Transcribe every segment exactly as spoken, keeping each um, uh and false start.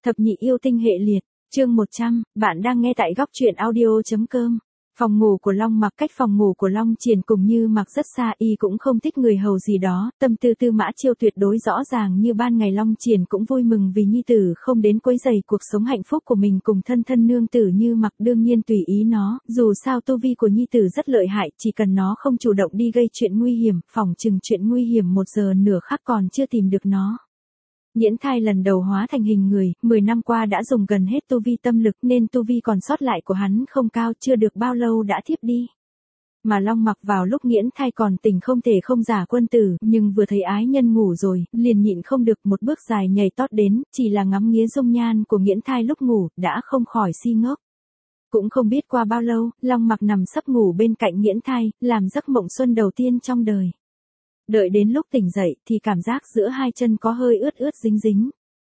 Thập nhị yêu tinh hệ liệt, chương một trăm, bạn đang nghe tại góc truyện audio chấm com. Phòng ngủ của Long Mặc cách phòng ngủ của Long Triển cùng Như Mặc rất xa, y cũng không thích người hầu gì đó, tâm tư Tư Mã Chiêu tuyệt đối rõ ràng như ban ngày. Long Triển cũng vui mừng vì nhi tử không đến quấy rầy cuộc sống hạnh phúc của mình cùng thân thân nương tử Như Mặc, đương nhiên tùy ý nó, dù sao tu vi của nhi tử rất lợi hại, chỉ cần nó không chủ động đi gây chuyện nguy hiểm, phỏng chừng chuyện nguy hiểm một giờ nửa khắc còn chưa tìm được nó. Nhiễn thai lần đầu hóa thành hình người, mười năm qua đã dùng gần hết tu vi tâm lực nên tu vi còn sót lại của hắn không cao, chưa được bao lâu đã thiếp đi. Mà Long Mặc vào lúc nhiễn thai còn tỉnh không thể không giả quân tử, nhưng vừa thấy ái nhân ngủ rồi, liền nhịn không được một bước dài nhảy tót đến, chỉ là ngắm nghía dung nhan của nhiễn thai lúc ngủ, đã không khỏi si ngốc. Cũng không biết qua bao lâu, Long Mặc nằm sấp ngủ bên cạnh nhiễn thai, làm giấc mộng xuân đầu tiên trong đời. Đợi đến lúc tỉnh dậy thì cảm giác giữa hai chân có hơi ướt ướt dính dính.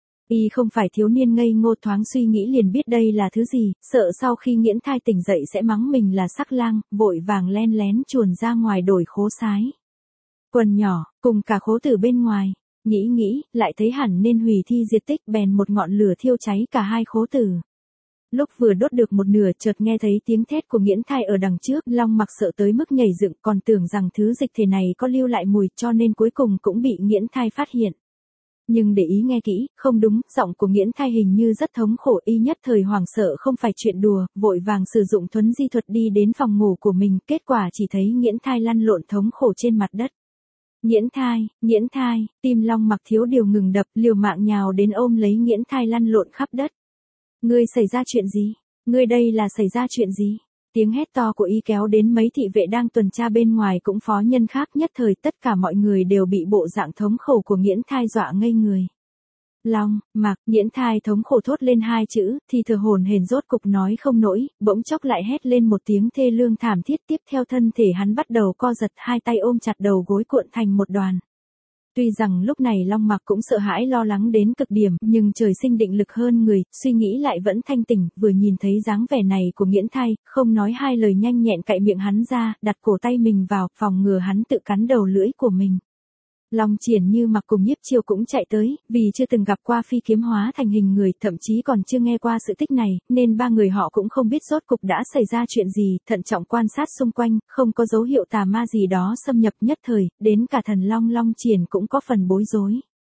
Y không phải thiếu niên ngây ngô, thoáng suy nghĩ liền biết đây là thứ gì, sợ sau khi nhiễn thai tỉnh dậy sẽ mắng mình là sắc lang, vội vàng len lén chuồn ra ngoài đổi khố sái quần nhỏ, cùng cả khố tử bên ngoài. Nghĩ nghĩ, lại thấy hẳn nên hủy thi diệt tích, bèn một ngọn lửa thiêu cháy cả hai khố tử. Lúc vừa đốt được một nửa chợt nghe thấy tiếng thét của nhiễn thai ở đằng trước, Long Mặc sợ tới mức nhảy dựng, còn tưởng rằng thứ dịch thể này có lưu lại mùi, cho nên cuối cùng cũng bị nhiễn thai phát hiện. Nhưng để ý nghe kỹ, không đúng, giọng của nhiễn thai hình như rất thống khổ, y nhất thời hoảng sợ không phải chuyện đùa, vội vàng sử dụng thuấn di thuật đi đến phòng ngủ của mình, kết quả chỉ thấy nhiễn thai lăn lộn thống khổ trên mặt đất. Nhiễn thai, nhiễn thai, tim Long Mặc thiếu điều ngừng đập, liều mạng nhào đến ôm lấy nhiễn thai lăn lộn khắp đất. Ngươi xảy ra chuyện gì? Ngươi đây là xảy ra chuyện gì? Tiếng hét to của y kéo đến mấy thị vệ đang tuần tra bên ngoài cũng phó nhân khác, nhất thời tất cả mọi người đều bị bộ dạng thống khổ của nhiễn thai dọa ngây người. Long Mặc, nhiễn thai thống khổ thốt lên hai chữ, thì thở hổn hển rốt cục nói không nổi, bỗng chốc lại hét lên một tiếng thê lương thảm thiết, tiếp theo thân thể hắn bắt đầu co giật, hai tay ôm chặt đầu gối cuộn thành một đoàn. Tuy rằng lúc này Long Mặc cũng sợ hãi lo lắng đến cực điểm, nhưng trời sinh định lực hơn người, suy nghĩ lại vẫn thanh tỉnh, vừa nhìn thấy dáng vẻ này của nhiễn thai, không nói hai lời nhanh nhẹn cạy miệng hắn ra, đặt cổ tay mình vào, phòng ngừa hắn tự cắn đầu lưỡi của mình. Long Triển, Như Mặc cùng Nhiếp Chiêu cũng chạy tới, vì chưa từng gặp qua phi kiếm hóa thành hình người, thậm chí còn chưa nghe qua sự tích này, nên ba người họ cũng không biết rốt cục đã xảy ra chuyện gì, thận trọng quan sát xung quanh, không có dấu hiệu tà ma gì đó xâm nhập, nhất thời, đến cả thần long Long Triển cũng có phần bối rối.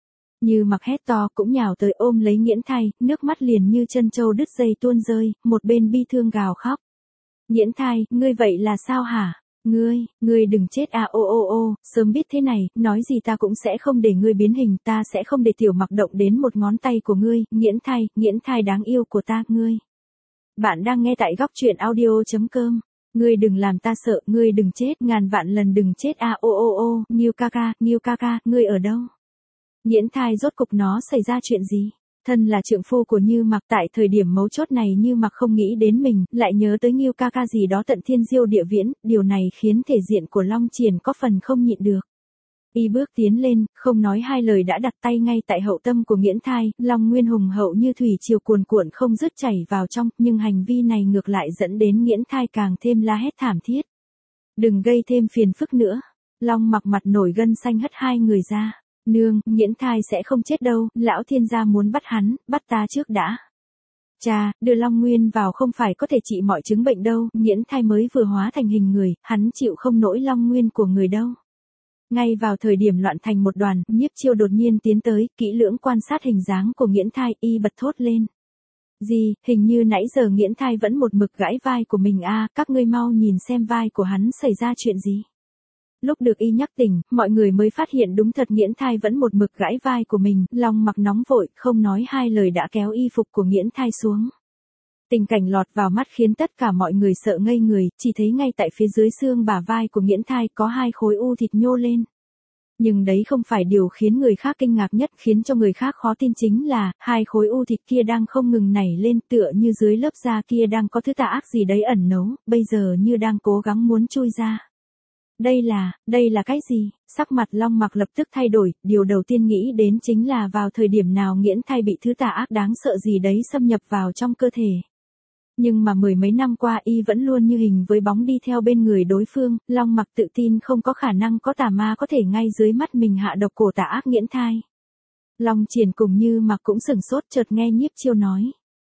Như Mặc hét to cũng nhào tới ôm lấy nhiễn thai, nước mắt liền như chân trâu đứt dây tuôn rơi, một bên bi thương gào khóc. Nhiễn thai, ngươi vậy là sao hả? Ngươi, ngươi đừng chết à, ô ô ô, sớm biết thế này, nói gì ta cũng sẽ không để ngươi biến hình, ta sẽ không để Tiểu Mặc động đến một ngón tay của ngươi, nhiễn thai, nhiễn thai đáng yêu của ta, ngươi. Bạn đang nghe tại góc truyện audio chấm com. Ngươi đừng làm ta sợ, ngươi đừng chết, ngàn vạn lần đừng chết à, ô ô ô, Nghiêu ca ca, Nghiêu ca ca, ngươi ở đâu? Nhiễn thai rốt cục nó xảy ra chuyện gì? Thân là trượng phu của Như Mặc, tại thời điểm mấu chốt này Như Mặc không nghĩ đến mình, lại nhớ tới Nghiêu ca ca gì đó tận thiên diêu địa viễn, điều này khiến thể diện của Long Triển có phần không nhịn được. Y bước tiến lên, không nói hai lời đã đặt tay ngay tại hậu tâm của nhiễn thai, Long Nguyên hùng hậu như thủy triều cuồn cuộn không dứt chảy vào trong, nhưng hành vi này ngược lại dẫn đến nhiễn thai càng thêm la hét thảm thiết. Đừng gây thêm phiền phức nữa. Long Mặc mặt nổi gân xanh hất hai người ra. Nương, nhiễn thai sẽ không chết đâu, lão thiên gia muốn bắt hắn, bắt ta trước đã. Cha, đưa Long Nguyên vào không phải có thể trị mọi chứng bệnh đâu, nhiễn thai mới vừa hóa thành hình người, hắn chịu không nổi Long Nguyên của người đâu. Ngay vào thời điểm loạn thành một đoàn, Nhiếp Chiêu đột nhiên tiến tới, kỹ lưỡng quan sát hình dáng của nhiễn thai, y bật thốt lên. Gì, hình như nãy giờ nhiễn thai vẫn một mực gãi vai của mình a, à, các ngươi mau nhìn xem vai của hắn xảy ra chuyện gì. Lúc được y nhắc tỉnh, mọi người mới phát hiện đúng thật nhiễn thai vẫn một mực gãi vai của mình, Long Mặc nóng vội, không nói hai lời đã kéo y phục của nhiễn thai xuống. Tình cảnh lọt vào mắt khiến tất cả mọi người sợ ngây người, chỉ thấy ngay tại phía dưới xương bả vai của nhiễn thai có hai khối u thịt nhô lên. Nhưng đấy không phải điều khiến người khác kinh ngạc nhất, khiến cho người khác khó tin chính là, hai khối u thịt kia đang không ngừng nảy lên, tựa như dưới lớp da kia đang có thứ tà ác gì đấy ẩn nấu, bây giờ như đang cố gắng muốn chui ra. Đây là, đây là cái gì? Sắc mặt Long Mặc lập tức thay đổi, điều đầu tiên nghĩ đến chính là vào thời điểm nào nhiễn thai bị thứ tà ác đáng sợ gì đấy xâm nhập vào trong cơ thể. Nhưng mà mười mấy năm qua y vẫn luôn như hình với bóng đi theo bên người đối phương, Long Mặc tự tin không có khả năng có tà ma có thể ngay dưới mắt mình hạ độc cổ tà ác nhiễn thai. Long Triển cùng Như Mặc cũng sửng sốt, chợt nghe Nhiếp Chiêu nói.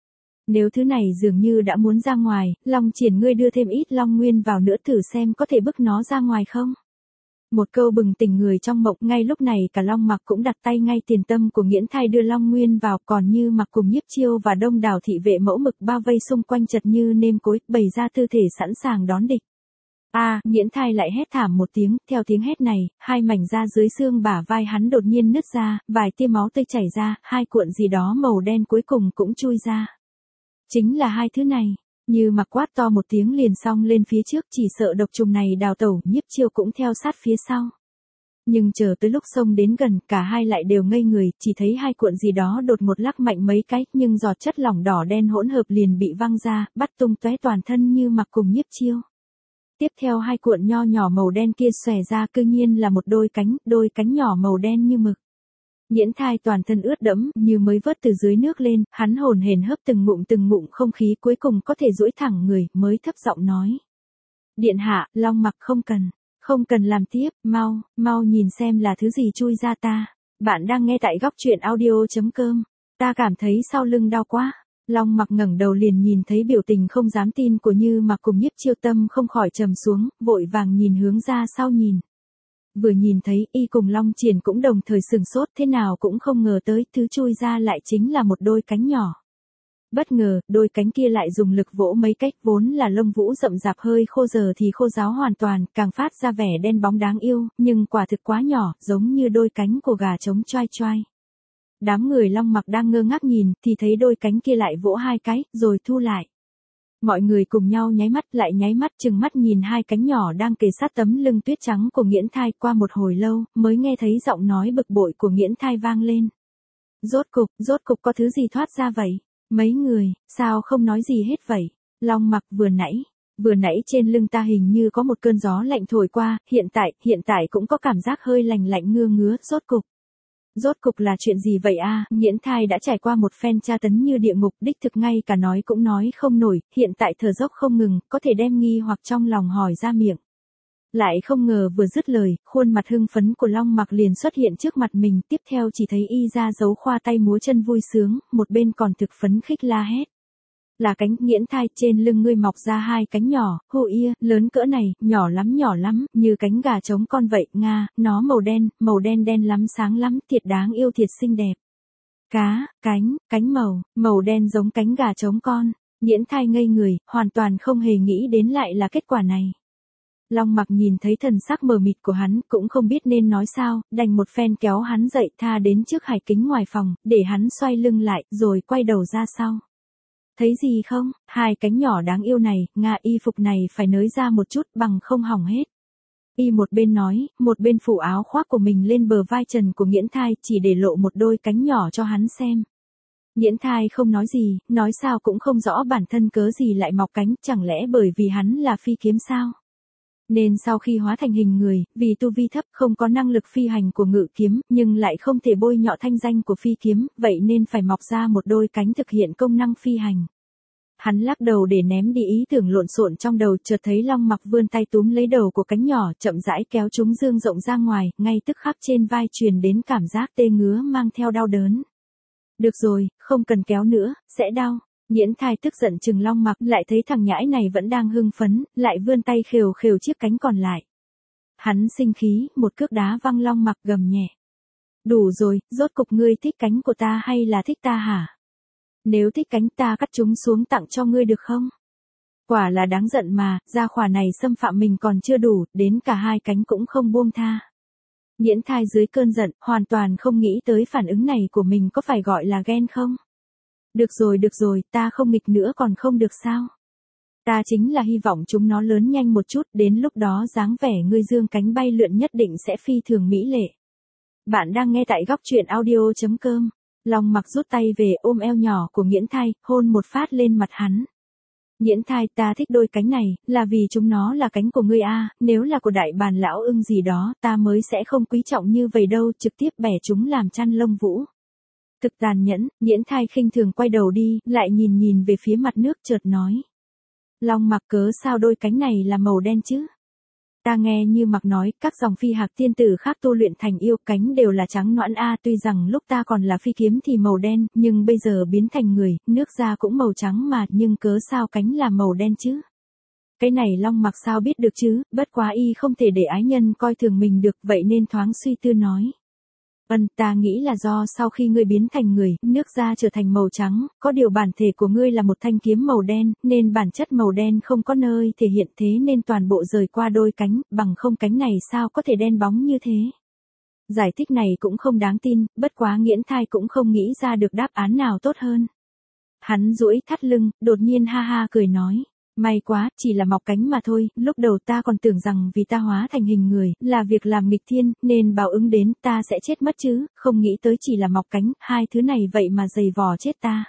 Nếu thứ này dường như đã muốn ra ngoài, Long Triển ngươi đưa thêm ít long nguyên vào nữa thử xem có thể bức nó ra ngoài không? Một câu bừng tỉnh người trong mộng, ngay lúc này cả Long Mặc cũng đặt tay ngay tiền tâm của Nghiễn Thai đưa long nguyên vào, còn Như Mặc cùng Nhiếp Chiêu và đông đảo thị vệ mẫu mực bao vây xung quanh chật như nêm cối, bày ra tư thể sẵn sàng đón địch. A, à, Nghiễn Thai lại hét thảm một tiếng, theo tiếng hét này, hai mảnh da dưới xương bả vai hắn đột nhiên nứt ra, vài tia máu tươi chảy ra, hai cuộn gì đó màu đen cuối cùng cũng chui ra. Chính là hai thứ này. Như Mặc quát to một tiếng liền xông lên phía trước, chỉ sợ độc trùng này đào tẩu, Nhiếp Chiêu cũng theo sát phía sau. Nhưng chờ tới lúc xông đến gần, cả hai lại đều ngây người, chỉ thấy hai cuộn gì đó đột một lắc mạnh mấy cái, nhưng giọt chất lỏng đỏ đen hỗn hợp liền bị văng ra, bắt tung tóe toàn thân Như Mặc cùng Nhiếp Chiêu. Tiếp theo hai cuộn nho nhỏ màu đen kia xòe ra, cư nhiên là một đôi cánh, đôi cánh nhỏ màu đen như mực. Nghiễn Thai toàn thân ướt đẫm, như mới vớt từ dưới nước lên, hắn hồn hển hấp từng ngụm từng ngụm không khí, cuối cùng có thể duỗi thẳng người, mới thấp giọng nói. Điện hạ, Long Mặc không cần, không cần làm tiếp, mau, mau nhìn xem là thứ gì chui ra ta. Bạn đang nghe tại góc truyện audio chấm com. Ta cảm thấy sau lưng đau quá. Long Mặc ngẩng đầu liền nhìn thấy biểu tình không dám tin của Như Mặc cùng Nhiếp Chiêu, tâm không khỏi trầm xuống, vội vàng nhìn hướng ra sau nhìn. Vừa nhìn thấy, y cùng Long Triển cũng đồng thời sửng sốt, thế nào cũng không ngờ tới, thứ chui ra lại chính là một đôi cánh nhỏ. Bất ngờ, đôi cánh kia lại dùng lực vỗ mấy cách, vốn là lông vũ rậm rạp hơi khô giờ thì khô ráo hoàn toàn, càng phát ra vẻ đen bóng đáng yêu, nhưng quả thực quá nhỏ, giống như đôi cánh của gà trống choai choai. Đám người Long Mặc đang ngơ ngác nhìn, thì thấy đôi cánh kia lại vỗ hai cái, rồi thu lại. Mọi người cùng nhau nháy mắt lại nháy mắt, chừng mắt nhìn hai cánh nhỏ đang kề sát tấm lưng tuyết trắng của Nghiễn Thai, qua một hồi lâu, mới nghe thấy giọng nói bực bội của Nghiễn Thai vang lên. Rốt cục, rốt cục có thứ gì thoát ra vậy? Mấy người, sao không nói gì hết vậy? Long Mặc vừa nãy, vừa nãy trên lưng ta hình như có một cơn gió lạnh thổi qua, hiện tại, hiện tại cũng có cảm giác hơi lạnh lạnh ngưa ngứa, rốt cục. Rốt cục là chuyện gì vậy a? À? Nghiễn Thai đã trải qua một phen tra tấn như địa ngục, đích thực ngay cả nói cũng nói không nổi, hiện tại thở dốc không ngừng, có thể đem nghi hoặc trong lòng hỏi ra miệng. Lại không ngờ vừa dứt lời, khuôn mặt hưng phấn của Long Mặc liền xuất hiện trước mặt mình, tiếp theo chỉ thấy y ra giấu khoa tay múa chân vui sướng, một bên còn thực phấn khích la hét. Là cánh, Nghiễn Thai, trên lưng ngươi mọc ra hai cánh nhỏ, hô ia, lớn cỡ này, nhỏ lắm nhỏ lắm, như cánh gà trống con vậy, nga, nó màu đen, màu đen đen lắm, sáng lắm, thiệt đáng yêu, thiệt xinh đẹp. Cá, cánh, cánh màu, màu đen giống cánh gà trống con. Nghiễn Thai ngây người, hoàn toàn không hề nghĩ đến lại là kết quả này. Long Mặc nhìn thấy thần sắc mờ mịt của hắn, cũng không biết nên nói sao, đành một phen kéo hắn dậy, tha đến trước hải kính ngoài phòng, để hắn xoay lưng lại, rồi quay đầu ra sau. Thấy gì không, hai cánh nhỏ đáng yêu này, Nga, y phục này phải nới ra một chút, bằng không hỏng hết. Y một bên nói, một bên phủ áo khoác của mình lên bờ vai trần của Nghiễn Thai, chỉ để lộ một đôi cánh nhỏ cho hắn xem. Nghiễn Thai không nói gì, nói sao cũng không rõ bản thân cớ gì lại mọc cánh, chẳng lẽ bởi vì hắn là phi kiếm sao? Nên sau khi hóa thành hình người, vì tu vi thấp không có năng lực phi hành của ngự kiếm, nhưng lại không thể bôi nhọ thanh danh của phi kiếm, vậy nên phải mọc ra một đôi cánh thực hiện công năng phi hành. Hắn lắc đầu để ném đi ý tưởng lộn xộn trong đầu, chợt thấy Long Mặc vươn tay túm lấy đầu của cánh nhỏ, chậm rãi kéo chúng dương rộng ra ngoài, ngay tức khắc trên vai truyền đến cảm giác tê ngứa mang theo đau đớn. Được rồi, không cần kéo nữa, sẽ đau. Nghiễn Thai tức giận chừng Long Mặc, lại thấy thằng nhãi này vẫn đang hưng phấn, lại vươn tay khều khều chiếc cánh còn lại. Hắn sinh khí, một cước đá văng Long Mặc, gầm nhẹ. Đủ rồi, rốt cục ngươi thích cánh của ta hay là thích ta hả? Nếu thích cánh ta cắt chúng xuống tặng cho ngươi được không? Quả là đáng giận mà, gia hỏa này xâm phạm mình còn chưa đủ, đến cả hai cánh cũng không buông tha. Nghiễn Thai dưới cơn giận, hoàn toàn không nghĩ tới phản ứng này của mình có phải gọi là ghen không? Được rồi được rồi, ta không nghịch nữa còn không được sao? Ta chính là hy vọng chúng nó lớn nhanh một chút, đến lúc đó dáng vẻ ngươi dương cánh bay lượn nhất định sẽ phi thường mỹ lệ. Bạn đang nghe tại góc truyện audio chấm com. Long Mặc rút tay về ôm eo nhỏ của Nghiễn Thai, hôn một phát lên mặt hắn. Nghiễn Thai, ta thích đôi cánh này, là vì chúng nó là cánh của ngươi a, nếu là của đại bàng lão ưng gì đó, ta mới sẽ không quý trọng như vậy đâu, trực tiếp bẻ chúng làm chăn lông vũ. Thực tàn nhẫn, Nghiễn Thai khinh thường quay đầu đi, lại nhìn nhìn về phía mặt nước, chợt nói. Long Mặc, cớ sao đôi cánh này là màu đen chứ? Ta nghe Như Mặc nói, các dòng phi hạc tiên tử khác tu luyện thành yêu cánh đều là trắng nõn a, tuy rằng lúc ta còn là phi kiếm thì màu đen, nhưng bây giờ biến thành người, nước da cũng màu trắng mà, nhưng cớ sao cánh là màu đen chứ? Cái này Long Mặc sao biết được chứ, bất quá y không thể để ái nhân coi thường mình được, vậy nên thoáng suy tư nói. Vâng, ta nghĩ là do sau khi ngươi biến thành người, nước da trở thành màu trắng, có điều bản thể của ngươi là một thanh kiếm màu đen, nên bản chất màu đen không có nơi thể hiện, thế nên toàn bộ rời qua đôi cánh, bằng không cánh này sao có thể đen bóng như thế. Giải thích này cũng không đáng tin, bất quá Nghiễn Thai cũng không nghĩ ra được đáp án nào tốt hơn. Hắn duỗi thắt lưng, đột nhiên ha ha cười nói. May quá, chỉ là mọc cánh mà thôi, lúc đầu ta còn tưởng rằng vì ta hóa thành hình người, là việc làm nghịch thiên, nên báo ứng đến, ta sẽ chết mất chứ, không nghĩ tới chỉ là mọc cánh, hai thứ này vậy mà dày vò chết ta.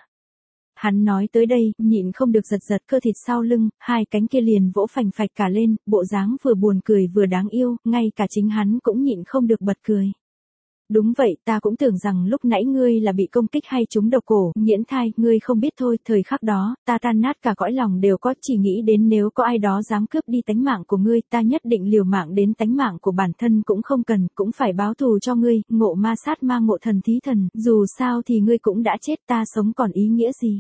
Hắn nói tới đây, nhịn không được giật giật cơ thịt sau lưng, hai cánh kia liền vỗ phành phạch cả lên, bộ dáng vừa buồn cười vừa đáng yêu, ngay cả chính hắn cũng nhịn không được bật cười. Đúng vậy, ta cũng tưởng rằng lúc nãy ngươi là bị công kích hay trúng độc cổ, Nghiễn Thai, ngươi không biết thôi, thời khắc đó, ta tan nát cả cõi lòng đều có, chỉ nghĩ đến nếu có ai đó dám cướp đi tánh mạng của ngươi, ta nhất định liều mạng đến tánh mạng của bản thân cũng không cần, cũng phải báo thù cho ngươi, ngộ ma sát ma ngộ thần thí thần, dù sao thì ngươi cũng đã chết, ta sống còn ý nghĩa gì.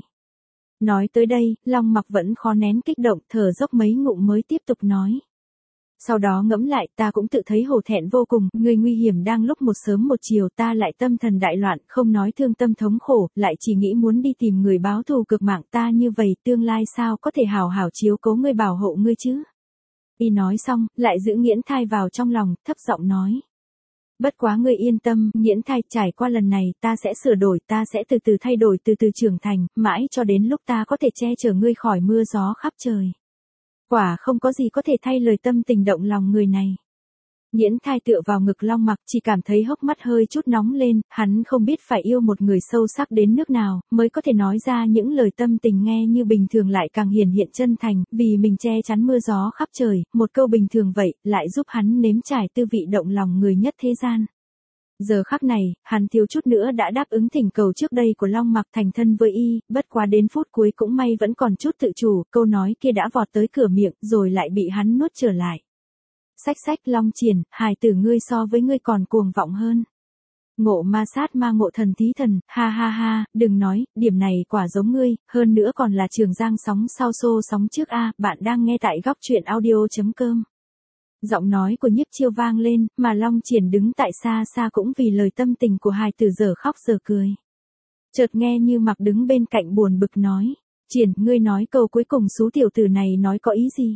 Nói tới đây, Long Mặc vẫn khó nén kích động, thở dốc mấy ngụm mới tiếp tục nói. Sau đó ngẫm lại, ta cũng tự thấy hổ thẹn vô cùng, người nguy hiểm đang lúc một sớm một chiều, ta lại tâm thần đại loạn, không nói thương tâm thống khổ, lại chỉ nghĩ muốn đi tìm người báo thù cực mạng, ta như vậy tương lai sao có thể hào hảo chiếu cố ngươi bảo hộ ngươi chứ. Y nói xong, lại giữ Nghiễn Thai vào trong lòng, thấp giọng nói. Bất quá ngươi yên tâm, Nghiễn Thai, trải qua lần này, ta sẽ sửa đổi, ta sẽ từ từ thay đổi, từ từ trưởng thành, mãi cho đến lúc ta có thể che chở ngươi khỏi mưa gió khắp trời. Quả không có gì có thể thay lời tâm tình động lòng người này. Nghiễn Thai tựa vào ngực Long Mặc, chỉ cảm thấy hốc mắt hơi chút nóng lên, hắn không biết phải yêu một người sâu sắc đến nước nào, mới có thể nói ra những lời tâm tình nghe như bình thường lại càng hiển hiện chân thành, vì mình che chắn mưa gió khắp trời, một câu bình thường vậy, lại giúp hắn nếm trải tư vị động lòng người nhất thế gian. Giờ khắc này, hắn thiếu chút nữa đã đáp ứng thỉnh cầu trước đây của Long Mặc thành thân với y, bất quá đến phút cuối cũng may vẫn còn chút tự chủ, câu nói kia đã vọt tới cửa miệng, rồi lại bị hắn nuốt trở lại. Xách xách Long Triển, hài tử ngươi so với ngươi còn cuồng vọng hơn. Ngộ ma sát ma ngộ thần thí thần, ha ha ha, đừng nói, điểm này quả giống ngươi, hơn nữa còn là Trường Giang sóng sau xô sóng trước a, bạn đang nghe tại góc truyện audio chấm com. Giọng nói của Nhiếp Chiêu vang lên, mà Long Triển đứng tại xa xa cũng vì lời tâm tình của hài tử giờ khóc giờ cười. Chợt nghe Như Mặc đứng bên cạnh buồn bực nói, Triển, ngươi nói câu cuối cùng xú tiểu tử này nói có ý gì?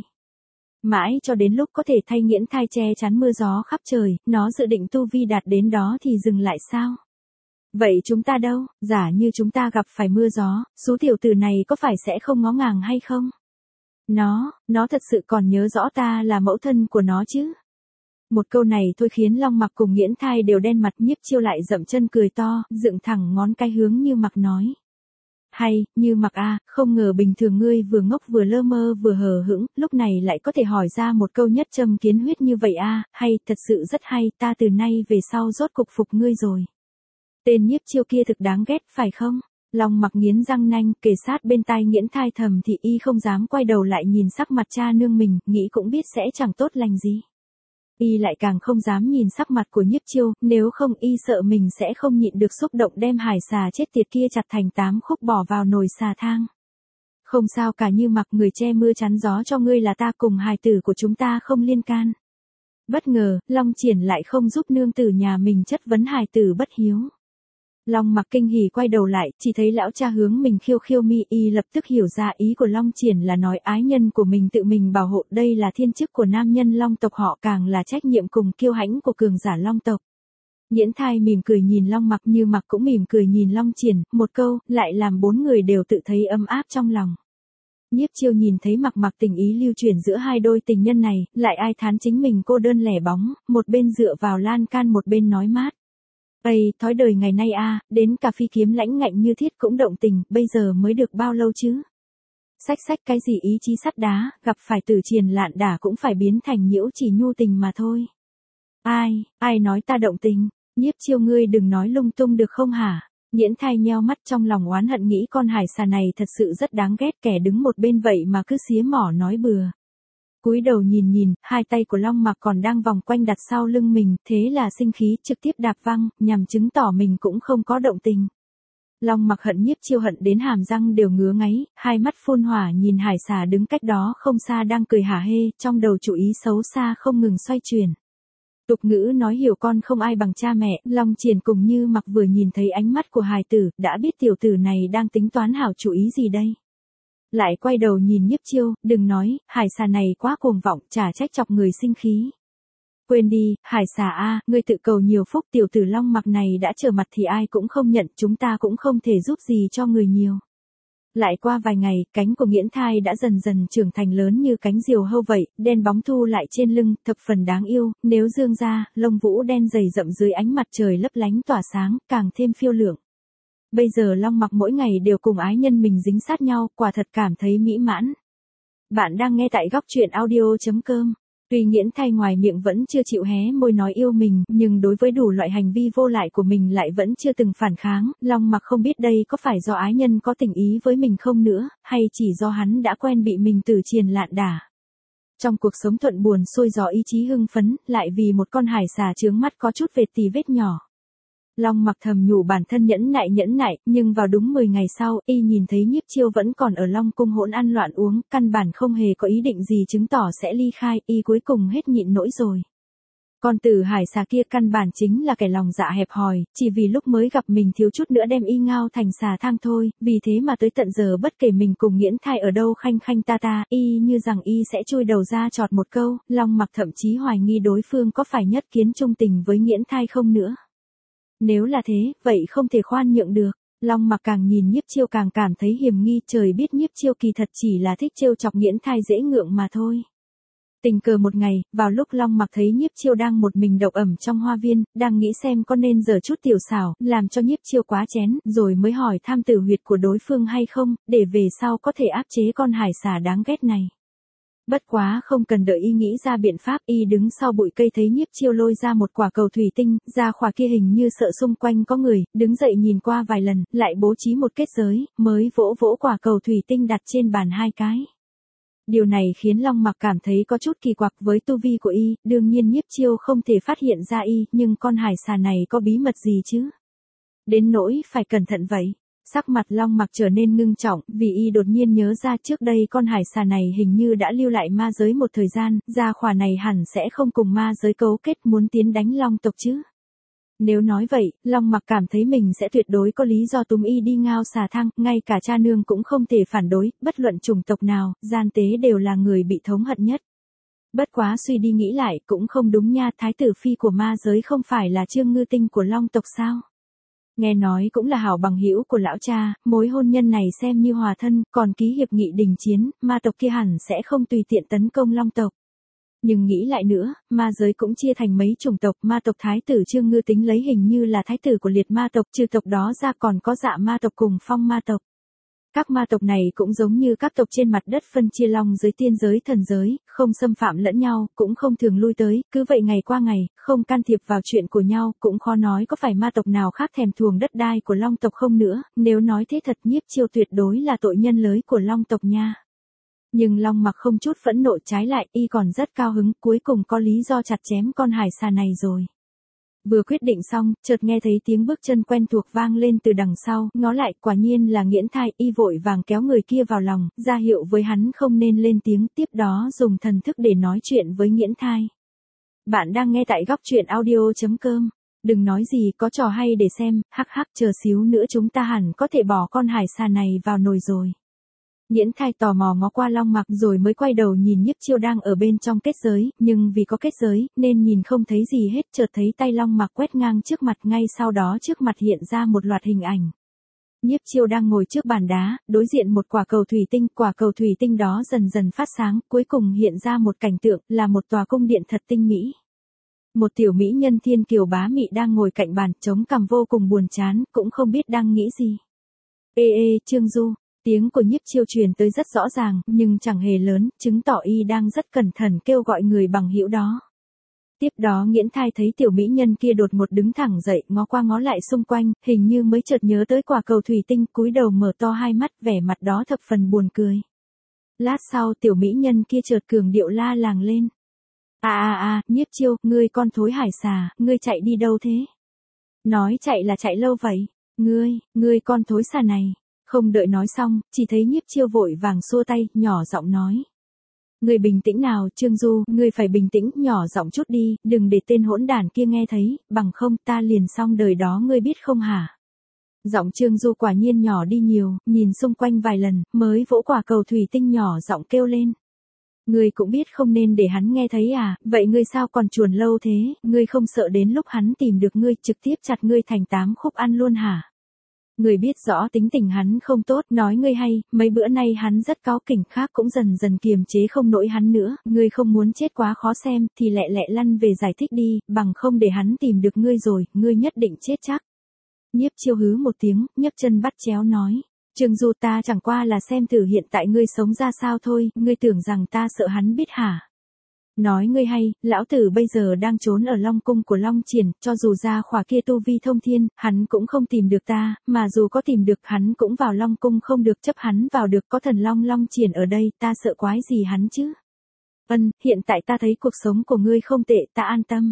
Mãi cho đến lúc có thể thay Nghiễn Thai che chắn mưa gió khắp trời, nó dự định tu vi đạt đến đó thì dừng lại sao? Vậy chúng ta đâu, giả như chúng ta gặp phải mưa gió, xú tiểu tử này có phải sẽ không ngó ngàng hay không? Nó, nó thật sự còn nhớ rõ ta là mẫu thân của nó chứ? Một câu này thôi khiến Long Mặc cùng Nghiễn Thai đều đen mặt, Nhiếp Chiêu lại dậm chân cười to, dựng thẳng ngón cái hướng Như Mặc nói. Hay, Như Mặc a, không ngờ bình thường ngươi vừa ngốc vừa lơ mơ vừa hờ hững, lúc này lại có thể hỏi ra một câu nhất châm kiến huyết như vậy a, hay, thật sự rất hay, ta từ nay về sau rốt cục phục ngươi rồi. Tên Nhiếp Chiêu kia thực đáng ghét, phải không? Long Mặc nghiến răng nanh, kề sát bên tai Nghiễn Thai thầm thì y không dám quay đầu lại nhìn sắc mặt cha nương mình, nghĩ cũng biết sẽ chẳng tốt lành gì. Y lại càng không dám nhìn sắc mặt của Nhiếp Chiêu, nếu không y sợ mình sẽ không nhịn được xúc động đem hải xà chết tiệt kia chặt thành tám khúc bỏ vào nồi xà thang. Không sao cả, Như Mặc, người che mưa chắn gió cho ngươi là ta, cùng hài tử của chúng ta không liên can. Bất ngờ, Long Triển lại không giúp nương tử nhà mình chất vấn hài tử bất hiếu. Long Mặc kinh hỉ quay đầu lại, chỉ thấy lão cha hướng mình khiêu khiêu mi, y lập tức hiểu ra ý của Long Triển là nói ái nhân của mình tự mình bảo hộ, đây là thiên chức của nam nhân Long tộc họ, càng là trách nhiệm cùng kiêu hãnh của cường giả Long tộc. Nghiễn Thai mỉm cười nhìn Long Mặc, Như Mặc cũng mỉm cười nhìn Long Triển, một câu, lại làm bốn người đều tự thấy ấm áp trong lòng. Nhiếp Chiêu nhìn thấy Mặc Mặc tình ý lưu chuyển giữa hai đôi tình nhân này, lại ai thán chính mình cô đơn lẻ bóng, một bên dựa vào lan can một bên nói mát. Ây, thói đời ngày nay a, đến cả phi kiếm lãnh ngạnh như thiết cũng động tình, bây giờ mới được bao lâu chứ? Xách xách cái gì ý chí sắt đá, gặp phải Tử Triền lạn đả cũng phải biến thành nhiễu chỉ nhu tình mà thôi. Ai, ai nói ta động tình? Nhiếp Chiêu, ngươi đừng nói lung tung được không hả? Nghiễn Thai nheo mắt trong lòng oán hận, nghĩ con hải xà này thật sự rất đáng ghét, kẻ đứng một bên vậy mà cứ xía mỏ nói bừa. Cúi đầu nhìn nhìn, hai tay của Long Mặc còn đang vòng quanh đặt sau lưng mình, thế là sinh khí trực tiếp đạp văng, nhằm chứng tỏ mình cũng không có động tình. Long Mặc hận Nhiếp Chiêu hận đến hàm răng đều ngứa ngáy, hai mắt phun hỏa nhìn hải xà đứng cách đó không xa đang cười hả hê, trong đầu chủ ý xấu xa không ngừng xoay chuyển. Tục ngữ nói hiểu con không ai bằng cha mẹ, Long Triển cùng Như Mặc vừa nhìn thấy ánh mắt của hài tử, đã biết tiểu tử này đang tính toán hảo chủ ý gì đây. Lại quay đầu nhìn Nhiếp Chiêu, đừng nói, hải xà này quá cuồng vọng, chả trách chọc người sinh khí. Quên đi, hải xà a, ngươi tự cầu nhiều phúc, tiểu tử Long Mặc này đã trở mặt thì ai cũng không nhận, chúng ta cũng không thể giúp gì cho người nhiều. Lại qua vài ngày, cánh của Nghiễn Thai đã dần dần trưởng thành lớn như cánh diều hâu vậy, đen bóng thu lại trên lưng, thập phần đáng yêu, nếu dương ra, lông vũ đen dày rậm dưới ánh mặt trời lấp lánh tỏa sáng, càng thêm phiêu lượng. Bây giờ Long Mặc mỗi ngày đều cùng ái nhân mình dính sát nhau, quả thật cảm thấy mỹ mãn. Bạn đang nghe tại góc truyện audio chấm com. Tuy Nghiễn Thai ngoài miệng vẫn chưa chịu hé môi nói yêu mình, nhưng đối với đủ loại hành vi vô lại của mình lại vẫn chưa từng phản kháng, Long Mặc không biết đây có phải do ái nhân có tình ý với mình không nữa, hay chỉ do hắn đã quen bị mình tử triền lạn đả. Trong cuộc sống thuận buồn sôi gió ý chí hưng phấn, lại vì một con hải xà chướng mắt có chút vệt tì vết nhỏ. Long Mặc thầm nhủ bản thân nhẫn nại nhẫn nại, nhưng vào đúng mười ngày sau, y nhìn thấy Nhiếp Chiêu vẫn còn ở Long cung hỗn ăn loạn uống, căn bản không hề có ý định gì chứng tỏ sẽ ly khai, y cuối cùng hết nhịn nỗi rồi. Con tử hải xà kia căn bản chính là kẻ lòng dạ hẹp hòi, chỉ vì lúc mới gặp mình thiếu chút nữa đem y ngao thành xà thang thôi, vì thế mà tới tận giờ bất kể mình cùng Nghiễn Thai ở đâu khanh khanh ta ta, y như rằng y sẽ chui đầu ra chọt một câu, Long Mặc thậm chí hoài nghi đối phương có phải nhất kiến trung tình với Nghiễn Thai không nữa. Nếu là thế, vậy không thể khoan nhượng được. Long Mặc càng nhìn Nhiếp Chiêu càng cảm thấy hiềm nghi, trời biết Nhiếp Chiêu kỳ thật chỉ là thích trêu chọc Nghiễn Thai dễ ngượng mà thôi. Tình cờ một ngày, vào lúc Long Mặc thấy Nhiếp Chiêu đang một mình độc ẩm trong hoa viên, đang nghĩ xem có nên giở chút tiểu xảo, làm cho Nhiếp Chiêu quá chén, rồi mới hỏi tham tử huyệt của đối phương hay không, để về sau có thể áp chế con hải xà đáng ghét này. Bất quá không cần đợi y nghĩ ra biện pháp, y đứng sau bụi cây thấy Nhiếp Chiêu lôi ra một quả cầu thủy tinh, ra khỏa kia hình như sợ xung quanh có người, đứng dậy nhìn qua vài lần, lại bố trí một kết giới, mới vỗ vỗ quả cầu thủy tinh đặt trên bàn hai cái. Điều này khiến Long Mặc cảm thấy có chút kỳ quặc với tu vi của y, đương nhiên Nhiếp Chiêu không thể phát hiện ra y, nhưng con hải xà này có bí mật gì chứ? Đến nỗi phải cẩn thận vậy. Sắc mặt Long Mặc trở nên ngưng trọng, vì y đột nhiên nhớ ra trước đây con hải xà này hình như đã lưu lại ma giới một thời gian, gia khỏa này hẳn sẽ không cùng ma giới cấu kết muốn tiến đánh Long tộc chứ. Nếu nói vậy, Long Mặc cảm thấy mình sẽ tuyệt đối có lý do túm y đi ngao xà thang, ngay cả cha nương cũng không thể phản đối, bất luận chủng tộc nào, gian tế đều là người bị thống hận nhất. Bất quá suy đi nghĩ lại, cũng không đúng nha, thái tử phi của ma giới không phải là Trương Ngư Tinh của Long tộc sao? Nghe nói cũng là hảo bằng hữu của lão cha, mối hôn nhân này xem như hòa thân, còn ký hiệp nghị đình chiến, ma tộc kia hẳn sẽ không tùy tiện tấn công Long tộc. Nhưng nghĩ lại nữa, ma giới cũng chia thành mấy chủng tộc, ma tộc thái tử Trương Ngư tính lấy hình như là thái tử của liệt ma tộc, trừ tộc đó ra còn có dạ ma tộc cùng phong ma tộc. Các ma tộc này cũng giống như các tộc trên mặt đất phân chia long giới tiên giới thần giới, không xâm phạm lẫn nhau, cũng không thường lui tới, cứ vậy ngày qua ngày, không can thiệp vào chuyện của nhau, cũng khó nói có phải ma tộc nào khác thèm thuồng đất đai của Long tộc không nữa, nếu nói thế thật Nhiếp Chiêu tuyệt đối là tội nhân lớn của Long tộc nha. Nhưng Long Mặc không chút phẫn nộ, trái lại, y còn rất cao hứng, cuối cùng có lý do chặt chém con hải xà này rồi. Vừa quyết định xong, chợt nghe thấy tiếng bước chân quen thuộc vang lên từ đằng sau, ngó lại, quả nhiên là Nghiễn Thai, y vội vàng kéo người kia vào lòng, ra hiệu với hắn không nên lên tiếng, tiếp đó dùng thần thức để nói chuyện với Nghiễn Thai. Bạn đang nghe tại góc truyện audio chấm com. Đừng nói gì, có trò hay để xem, hắc hắc, chờ xíu nữa chúng ta hẳn có thể bỏ con hải xà này vào nồi rồi. Nghiễn Thai tò mò ngó qua Long Mặc rồi mới quay đầu nhìn Nhiếp Chiêu đang ở bên trong kết giới, nhưng vì có kết giới, nên nhìn không thấy gì hết, chợt thấy tay Long Mặc quét ngang trước mặt, ngay sau đó trước mặt hiện ra một loạt hình ảnh. Nhiếp Chiêu đang ngồi trước bàn đá, đối diện một quả cầu thủy tinh, quả cầu thủy tinh đó dần dần phát sáng, cuối cùng hiện ra một cảnh tượng, là một tòa cung điện thật tinh mỹ. Một tiểu mỹ nhân thiên kiều bá mị đang ngồi cạnh bàn, chống cằm vô cùng buồn chán, cũng không biết đang nghĩ gì. Ê ê, Trương Du. Tiếng của Nhiếp Chiêu truyền tới rất rõ ràng, nhưng chẳng hề lớn, chứng tỏ y đang rất cẩn thận kêu gọi người bằng hữu đó. Tiếp đó Nghiễn Thai thấy tiểu mỹ nhân kia đột ngột đứng thẳng dậy, ngó qua ngó lại xung quanh, hình như mới chợt nhớ tới quả cầu thủy tinh, cúi đầu mở to hai mắt, vẻ mặt đó thập phần buồn cười. Lát sau tiểu mỹ nhân kia chợt cường điệu la làng lên. À à à, Nhiếp Chiêu, ngươi con thối hải xà, ngươi chạy đi đâu thế? Nói chạy là chạy lâu vậy? Ngươi, ngươi con thối xà này. Không đợi nói xong, chỉ thấy Nhiếp Chiêu vội vàng xua tay, nhỏ giọng nói. Ngươi bình tĩnh nào, Trương Du, ngươi phải bình tĩnh, nhỏ giọng chút đi, đừng để tên hỗn đản kia nghe thấy, bằng không ta liền xong đời đó ngươi biết không hả? Giọng Trương Du quả nhiên nhỏ đi nhiều, nhìn xung quanh vài lần, mới vỗ quả cầu thủy tinh nhỏ giọng kêu lên. Ngươi cũng biết không nên để hắn nghe thấy à, vậy ngươi sao còn chuồn lâu thế, ngươi không sợ đến lúc hắn tìm được ngươi trực tiếp chặt ngươi thành tám khúc ăn luôn hả? Ngươi biết rõ tính tình hắn không tốt, nói ngươi hay, mấy bữa nay hắn rất cáu kỉnh, khác cũng dần dần kiềm chế không nổi hắn nữa, ngươi không muốn chết quá khó xem, thì lẹ lẹ lăn về giải thích đi, bằng không để hắn tìm được ngươi rồi, ngươi nhất định chết chắc. Nhiếp Chiêu hứ một tiếng, nhấc chân bắt chéo nói. Trương Du, ta chẳng qua là xem thử hiện tại ngươi sống ra sao thôi, ngươi tưởng rằng ta sợ hắn biết hả? Nói ngươi hay, lão tử bây giờ đang trốn ở Long Cung của Long Triển, cho dù ra khỏa kia tu vi thông thiên, hắn cũng không tìm được ta, mà dù có tìm được hắn cũng vào Long Cung không được, chấp hắn vào được, có thần Long Long Triển ở đây, ta sợ quái gì hắn chứ? Ân, hiện tại ta thấy cuộc sống của ngươi không tệ, ta an tâm.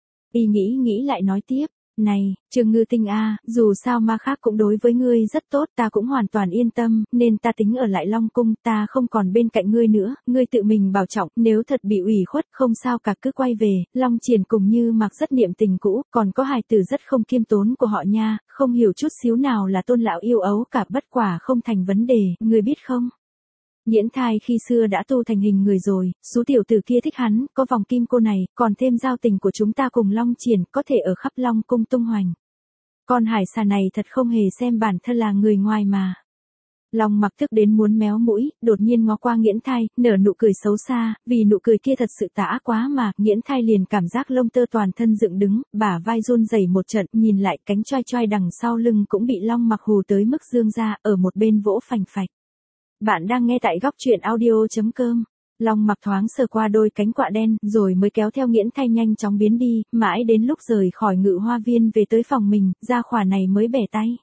Y nghĩ nghĩ lại nói tiếp. Này, Trương Ngư Tinh a, dù sao ma khác cũng đối với ngươi rất tốt, ta cũng hoàn toàn yên tâm, nên ta tính ở lại Long Cung, ta không còn bên cạnh ngươi nữa, ngươi tự mình bảo trọng, nếu thật bị ủy khuất không sao cả cứ quay về, Long Triển cùng Như Mặc rất niệm tình cũ, còn có hài tử rất không kiêm tốn của họ nha, không hiểu chút xíu nào là Tôn lão yêu ấu cả, bất quả không thành vấn đề, ngươi biết không? Nhiễn Thai khi xưa đã tu thành hình người rồi, số tiểu tử kia thích hắn, có vòng kim cô này, còn thêm giao tình của chúng ta cùng Long Triển, có thể ở khắp Long Cung tung hoành. Con hải xà này thật không hề xem bản thân là người ngoài mà. Long Mặc tức đến muốn méo mũi, đột nhiên ngó qua Nhiễn Thai, nở nụ cười xấu xa, vì nụ cười kia thật sự tà ác quá mà, Nhiễn Thai liền cảm giác lông tơ toàn thân dựng đứng, bả vai run rẩy một trận, nhìn lại cánh choai choai đằng sau lưng cũng bị Long Mặc hù tới mức dương ra, ở một bên vỗ phành phạch. Bạn đang nghe tại góc truyện audio.com. Long Mặc thoáng sờ qua đôi cánh quạ đen, rồi mới kéo theo Nhiễn Thai nhanh chóng biến đi, mãi đến lúc rời khỏi Ngự Hoa Viên về tới phòng mình, ra khỏa này mới bẻ tay.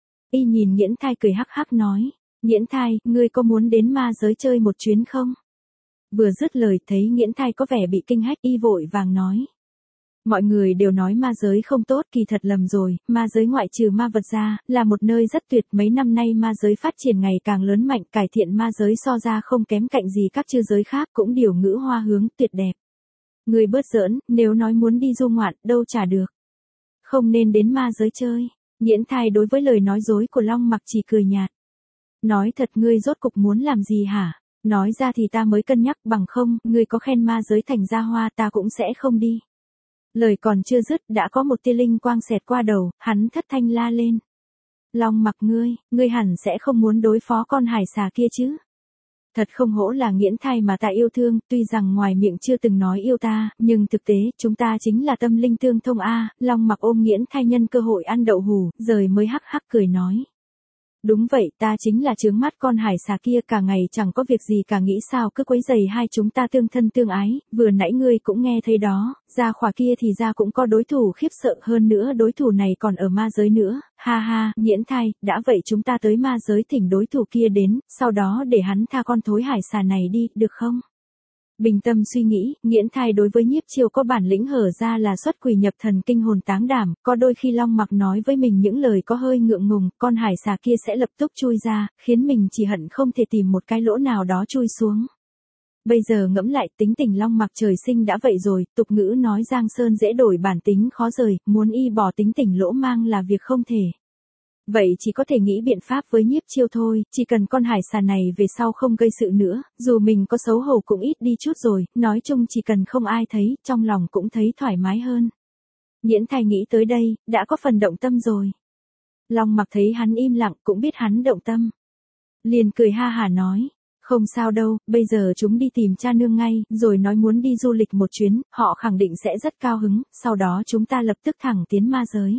Y nhìn Nhiễn Thai cười hắc hắc nói, Nhiễn Thai, ngươi có muốn đến ma giới chơi một chuyến không? Vừa dứt lời thấy Nhiễn Thai có vẻ bị kinh hách, Y vội vàng nói. Mọi người đều nói ma giới không tốt, kỳ thật lầm rồi, ma giới ngoại trừ ma vật ra, là một nơi rất tuyệt, mấy năm nay ma giới phát triển ngày càng lớn mạnh, cải thiện ma giới so ra không kém cạnh gì các chư giới khác, cũng điều ngữ hoa hướng, tuyệt đẹp. Người bớt giỡn, nếu nói muốn đi du ngoạn, đâu trả được. Không nên đến ma giới chơi. Nhiễn Thai đối với lời nói dối của Long Mặc chỉ cười nhạt. Nói thật, ngươi rốt cục muốn làm gì hả? Nói ra thì ta mới cân nhắc, bằng không, ngươi có khen ma giới thành ra hoa ta cũng sẽ không đi. Lời còn chưa dứt, đã có một tia linh quang xẹt qua đầu, hắn thất thanh la lên. Long Mặc ngươi, ngươi hẳn sẽ không muốn đối phó con hải xà kia chứ? Thật không hổ là Nhiễn Thai mà ta yêu thương, tuy rằng ngoài miệng chưa từng nói yêu ta, nhưng thực tế, chúng ta chính là tâm linh tương thông a. Long Mặc ôm Nhiễn Thai nhân cơ hội ăn đậu hù, rồi mới hắc hắc cười nói. Đúng vậy, ta chính là chướng mắt con hải xà kia, cả ngày chẳng có việc gì cả, nghĩ sao cứ quấy rầy hai chúng ta tương thân tương ái, vừa nãy ngươi cũng nghe thấy đó, ra khỏa kia thì ra cũng có đối thủ khiếp sợ, hơn nữa đối thủ này còn ở ma giới nữa, ha ha, Nhiễn Thai, đã vậy chúng ta tới ma giới thỉnh đối thủ kia đến, sau đó để hắn tha con thối hải xà này đi, được không? Bình tâm suy nghĩ, Nhiễn Thai đối với Nhiếp Chiêu có bản lĩnh hở ra là xuất quỷ nhập thần, kinh hồn táng đảm, có đôi khi Long Mặc nói với mình những lời có hơi ngượng ngùng, con hải xà kia sẽ lập tức chui ra, khiến mình chỉ hận không thể tìm một cái lỗ nào đó chui xuống. Bây giờ ngẫm lại, tính tình Long Mặc trời sinh đã vậy rồi, tục ngữ nói giang sơn dễ đổi bản tính khó rời, muốn y bỏ tính tình lỗ mang là việc không thể. Vậy chỉ có thể nghĩ biện pháp với Nhiếp Chiêu thôi, chỉ cần con hải xà này về sau không gây sự nữa, dù mình có xấu hổ cũng ít đi chút rồi, nói chung chỉ cần không ai thấy, trong lòng cũng thấy thoải mái hơn. Nhiễn Thai nghĩ tới đây, đã có phần động tâm rồi. Long Mặc thấy hắn im lặng cũng biết hắn động tâm. Liền cười ha hả nói, không sao đâu, bây giờ chúng đi tìm cha nương ngay, rồi nói muốn đi du lịch một chuyến, họ khẳng định sẽ rất cao hứng, sau đó chúng ta lập tức thẳng tiến ma giới.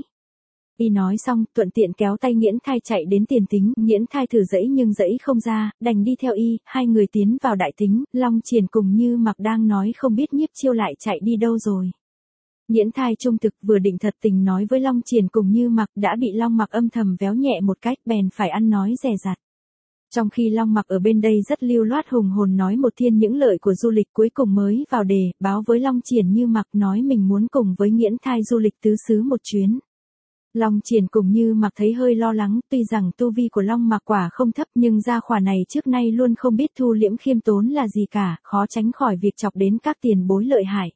Y nói xong, thuận tiện kéo tay Nhiễn Thai chạy đến tiền tính, Nhiễn Thai thử dẫy nhưng dẫy không ra, đành đi theo Y, hai người tiến vào đại tính, Long Triển cùng Như Mặc đang nói không biết Nhiếp Chiêu lại chạy đi đâu rồi. Nhiễn Thai trung thực vừa định thật tình nói với Long Triển cùng Như Mặc, đã bị Long Mặc âm thầm véo nhẹ một cách, bèn phải ăn nói dè dặt. Trong khi Long Mặc ở bên đây rất lưu loát hùng hồn nói một thiên những lợi của du lịch, cuối cùng mới vào đề, báo với Long Triển Như Mặc nói mình muốn cùng với Nghiễn Thai du lịch tứ xứ một chuyến. Long Triển cùng Như Mặc thấy hơi lo lắng, tuy rằng tu vi của Long Mặc quả không thấp nhưng gia khỏa này trước nay luôn không biết thu liễm khiêm tốn là gì cả, khó tránh khỏi việc chọc đến các tiền bối lợi hại.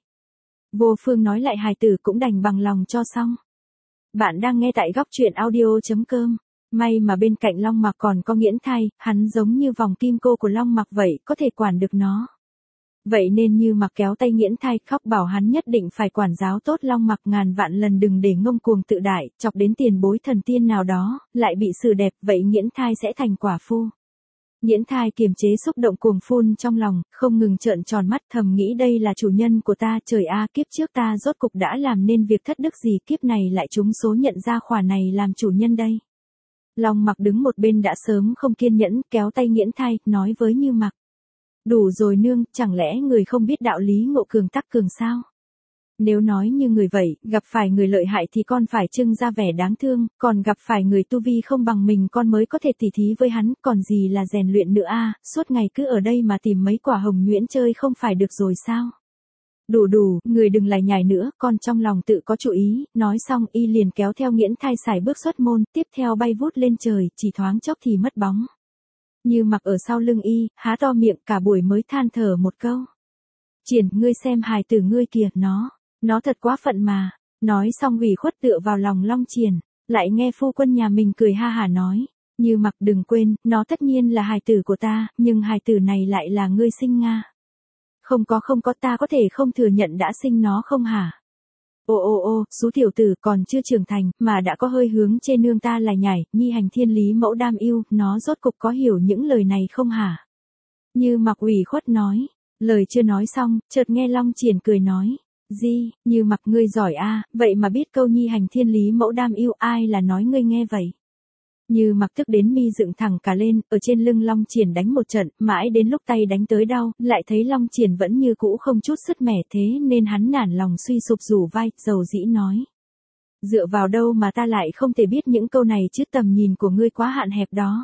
Vô Phương nói lại hài tử cũng đành bằng lòng cho xong. Bạn đang nghe tại góc truyện audio.com. May mà bên cạnh Long Mặc còn có Nghiễn Thai, hắn giống như vòng kim cô của Long Mặc vậy, có thể quản được nó. Vậy nên Như Mặc kéo tay Nghiễn Thai khóc bảo hắn nhất định phải quản giáo tốt Long Mặc, ngàn vạn lần đừng để ngông cuồng tự đại, chọc đến tiền bối thần tiên nào đó, lại bị xử đẹp, vậy Nghiễn Thai sẽ thành quả phu. Nghiễn Thai kiềm chế xúc động cuồng phun trong lòng, không ngừng trợn tròn mắt thầm nghĩ đây là chủ nhân của ta, trời a, kiếp trước ta rốt cục đã làm nên việc thất đức gì, kiếp này lại trúng số nhận ra khỏa này làm chủ nhân đây. Long Mặc đứng một bên đã sớm không kiên nhẫn, kéo tay Nghiễn Thai, nói với Như Mặc. Đủ rồi nương, chẳng lẽ người không biết đạo lý ngộ cường tắc cường sao? Nếu nói như người vậy, gặp phải người lợi hại thì con phải trưng ra vẻ đáng thương, còn gặp phải người tu vi không bằng mình con mới có thể tỉ thí với hắn, còn gì là rèn luyện nữa a, suốt ngày cứ ở đây mà tìm mấy quả hồng nhuyễn chơi không phải được rồi sao? Đủ đủ, người đừng lải nhải nữa, con trong lòng tự có chủ ý, nói xong y liền kéo theo Nghiễn Thai xài bước xuất môn, tiếp theo bay vút lên trời, chỉ thoáng chốc thì mất bóng. Như Mặc ở sau lưng y, há to miệng cả buổi mới than thở một câu. Triển, ngươi xem hài tử ngươi kìa, nó, nó thật quá phận mà. Nói xong ủy khuất tựa vào lòng Long Triển, lại nghe phu quân nhà mình cười ha hả nói. Như Mặc đừng quên, nó tất nhiên là hài tử của ta, nhưng hài tử này lại là ngươi sinh nga. Không có không có, ta có thể không thừa nhận đã sinh nó không hả? Ô ô ô, xú tiểu tử còn chưa trưởng thành, mà đã có hơi hướng trên nương ta lải nhải, nhi hành thiên lý mẫu đam yêu, nó rốt cục có hiểu những lời này không hả? Như Mặc ủy khuất nói, lời chưa nói xong, chợt nghe Long Triển cười nói, gì, Như Mặc ngươi giỏi a, vậy mà biết câu nhi hành thiên lý mẫu đam yêu, ai là nói ngươi nghe vậy? Như Mặc tức đến mi dựng thẳng cả lên, ở trên lưng Long Triển đánh một trận, mãi đến lúc tay đánh tới đau, lại thấy Long Triển vẫn như cũ không chút sứt mẻ, thế nên hắn nản lòng suy sụp rủ vai, dầu dĩ nói. Dựa vào đâu mà ta lại không thể biết những câu này chứ, tầm nhìn của ngươi quá hạn hẹp đó.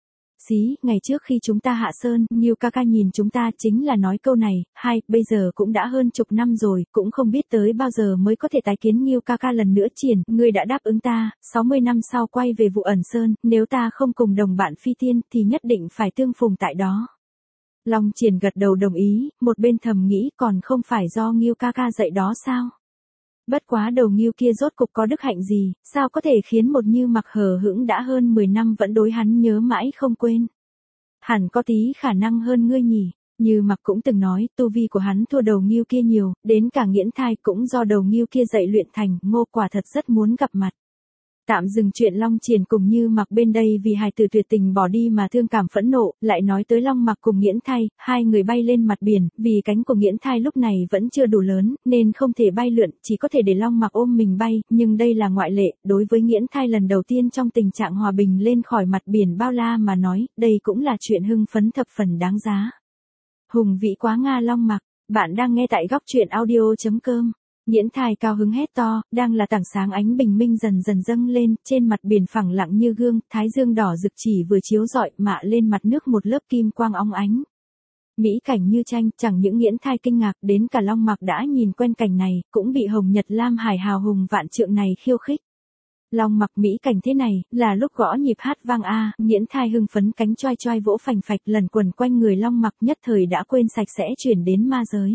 Xí, ngày trước khi chúng ta hạ sơn, Nghiêu ca ca nhìn chúng ta chính là nói câu này, hai, bây giờ cũng đã hơn chục năm rồi, cũng không biết tới bao giờ mới có thể tái kiến Nghiêu ca ca lần nữa. Triển, ngươi đã đáp ứng ta, sáu mươi năm sau quay về Vụ Ẩn Sơn, nếu ta không cùng đồng bạn phi tiên, thì nhất định phải tương phùng tại đó. Long Triển gật đầu đồng ý, một bên thầm nghĩ còn không phải do Nghiêu ca ca dạy đó sao? Bất quá đầu Nghiêu kia rốt cục có đức hạnh gì, sao có thể khiến một Như Mặc hờ hững đã hơn mười năm vẫn đối hắn nhớ mãi không quên. Hẳn có tí khả năng hơn ngươi nhỉ. Như Mặc cũng từng nói, tu vi của hắn thua đầu Nghiêu kia nhiều, đến cả Nghiễn Thai cũng do đầu Nghiêu kia dạy luyện thành, Ngô quả thật rất muốn gặp mặt. Tạm dừng chuyện Long Triển cùng Như Mặc bên đây vì hài tử tuyệt tình bỏ đi mà thương cảm phẫn nộ, lại nói tới Long Mặc cùng Nghiễn Thai, hai người bay lên mặt biển, vì cánh của Nghiễn Thai lúc này vẫn chưa đủ lớn, nên không thể bay lượn, chỉ có thể để Long Mặc ôm mình bay, nhưng đây là ngoại lệ, đối với Nghiễn Thai lần đầu tiên trong tình trạng hòa bình lên khỏi mặt biển bao la mà nói, đây cũng là chuyện hưng phấn thập phần đáng giá. Hùng vĩ quá nga Long Mặc, bạn đang nghe tại góc truyện audio.com. Nghiễn Thai cao hứng hét to, đang là tảng sáng ánh bình minh dần dần dâng lên, trên mặt biển phẳng lặng như gương, thái dương đỏ rực chỉ vừa chiếu rọi mạ lên mặt nước một lớp kim quang óng ánh. Mỹ cảnh như tranh, chẳng những Nghiễn Thai kinh ngạc, đến cả Long Mặc đã nhìn quen cảnh này, cũng bị Hồng Nhật Lam Hải hào hùng vạn trượng này khiêu khích. Long Mặc mỹ cảnh thế này, là lúc gõ nhịp hát vang a, Nghiễn Thai hưng phấn cánh choai choai vỗ phành phạch lần quần quanh người Long Mặc, nhất thời đã quên sạch sẽ chuyển đến ma giới.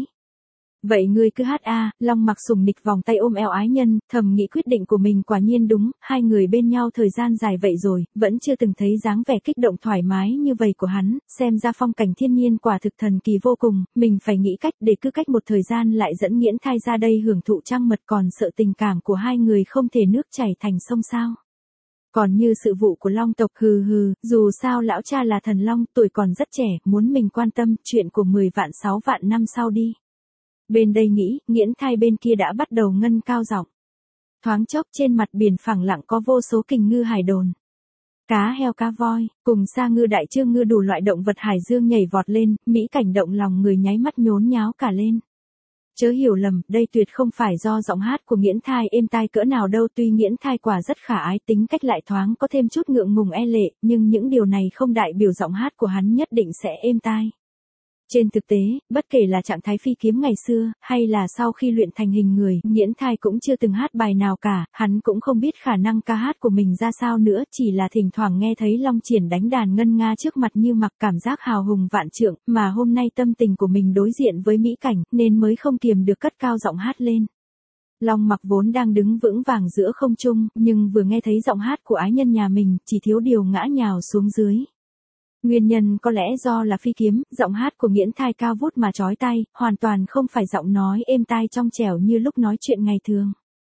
Vậy ngươi cứ hát a, Long Mặc sùng nịch vòng tay ôm eo ái nhân, thầm nghĩ quyết định của mình quả nhiên đúng, hai người bên nhau thời gian dài vậy rồi, vẫn chưa từng thấy dáng vẻ kích động thoải mái như vậy của hắn, xem ra phong cảnh thiên nhiên quả thực thần kỳ vô cùng, mình phải nghĩ cách để cứ cách một thời gian lại dẫn Nghiễn Thai ra đây hưởng thụ trăng mật, còn sợ tình cảm của hai người không thể nước chảy thành sông sao. Còn như sự vụ của Long tộc, hừ hừ, dù sao lão cha là thần Long, tuổi còn rất trẻ, muốn mình quan tâm, chuyện của mười vạn sáu vạn năm sau đi. Bên đây nghĩ, Nghiễn Thai bên kia đã bắt đầu ngân cao giọng. Thoáng chốc trên mặt biển phẳng lặng có vô số kình ngư hải đồn. Cá heo cá voi, cùng sa ngư đại trương ngư đủ loại động vật hải dương nhảy vọt lên, mỹ cảnh động lòng người nháy mắt nhốn nháo cả lên. Chớ hiểu lầm, đây tuyệt không phải do giọng hát của Nghiễn Thai êm tai cỡ nào đâu, tuy Nghiễn Thai quả rất khả ái, tính cách lại thoáng có thêm chút ngượng ngùng e lệ, nhưng những điều này không đại biểu giọng hát của hắn nhất định sẽ êm tai. Trên thực tế, bất kể là trạng thái phi kiếm ngày xưa, hay là sau khi luyện thành hình người, Nghiễn Thai cũng chưa từng hát bài nào cả, hắn cũng không biết khả năng ca hát của mình ra sao nữa, chỉ là thỉnh thoảng nghe thấy Long Triển đánh đàn ngân nga trước mặt Như Mặc cảm giác hào hùng vạn trượng, mà hôm nay tâm tình của mình đối diện với mỹ cảnh, nên mới không kiềm được cất cao giọng hát lên. Long Mặc vốn đang đứng vững vàng giữa không trung, nhưng vừa nghe thấy giọng hát của ái nhân nhà mình, chỉ thiếu điều ngã nhào xuống dưới. Nguyên nhân có lẽ do là phi kiếm, giọng hát của Nghiễn Thai cao vút mà chói tai, hoàn toàn không phải giọng nói êm tai trong trẻo như lúc nói chuyện ngày thường.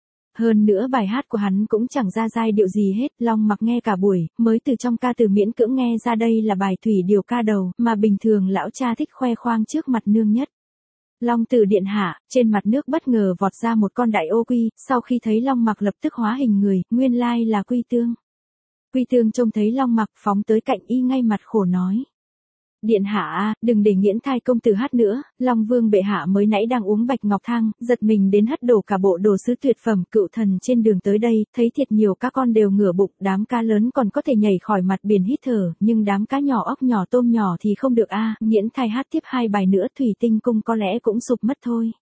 Hơn nữa bài hát của hắn cũng chẳng ra giai điệu gì hết, Long Mặc nghe cả buổi, mới từ trong ca từ miễn cưỡng nghe ra đây là bài thủy điều ca đầu, mà bình thường lão cha thích khoe khoang trước mặt nương nhất. Long Tử điện hạ, trên mặt nước bất ngờ vọt ra một con đại ô quy, sau khi thấy Long Mặc lập tức hóa hình người, nguyên lai là Quy Tương. Quy Tương trông thấy Long Mặc phóng tới cạnh y ngay mặt khổ nói. Điện hạ a, đừng để Nghiễn Thai công tử hát nữa, Long Vương bệ hạ mới nãy đang uống bạch ngọc thang, giật mình đến hất đổ cả bộ đồ sứ tuyệt phẩm, cựu thần trên đường tới đây, thấy thiệt nhiều các con đều ngửa bụng, đám cá lớn còn có thể nhảy khỏi mặt biển hít thở, nhưng đám cá nhỏ ốc nhỏ tôm nhỏ thì không được a. Nghiễn Thai hát tiếp hai bài nữa Thủy Tinh Cung có lẽ cũng sụp mất thôi.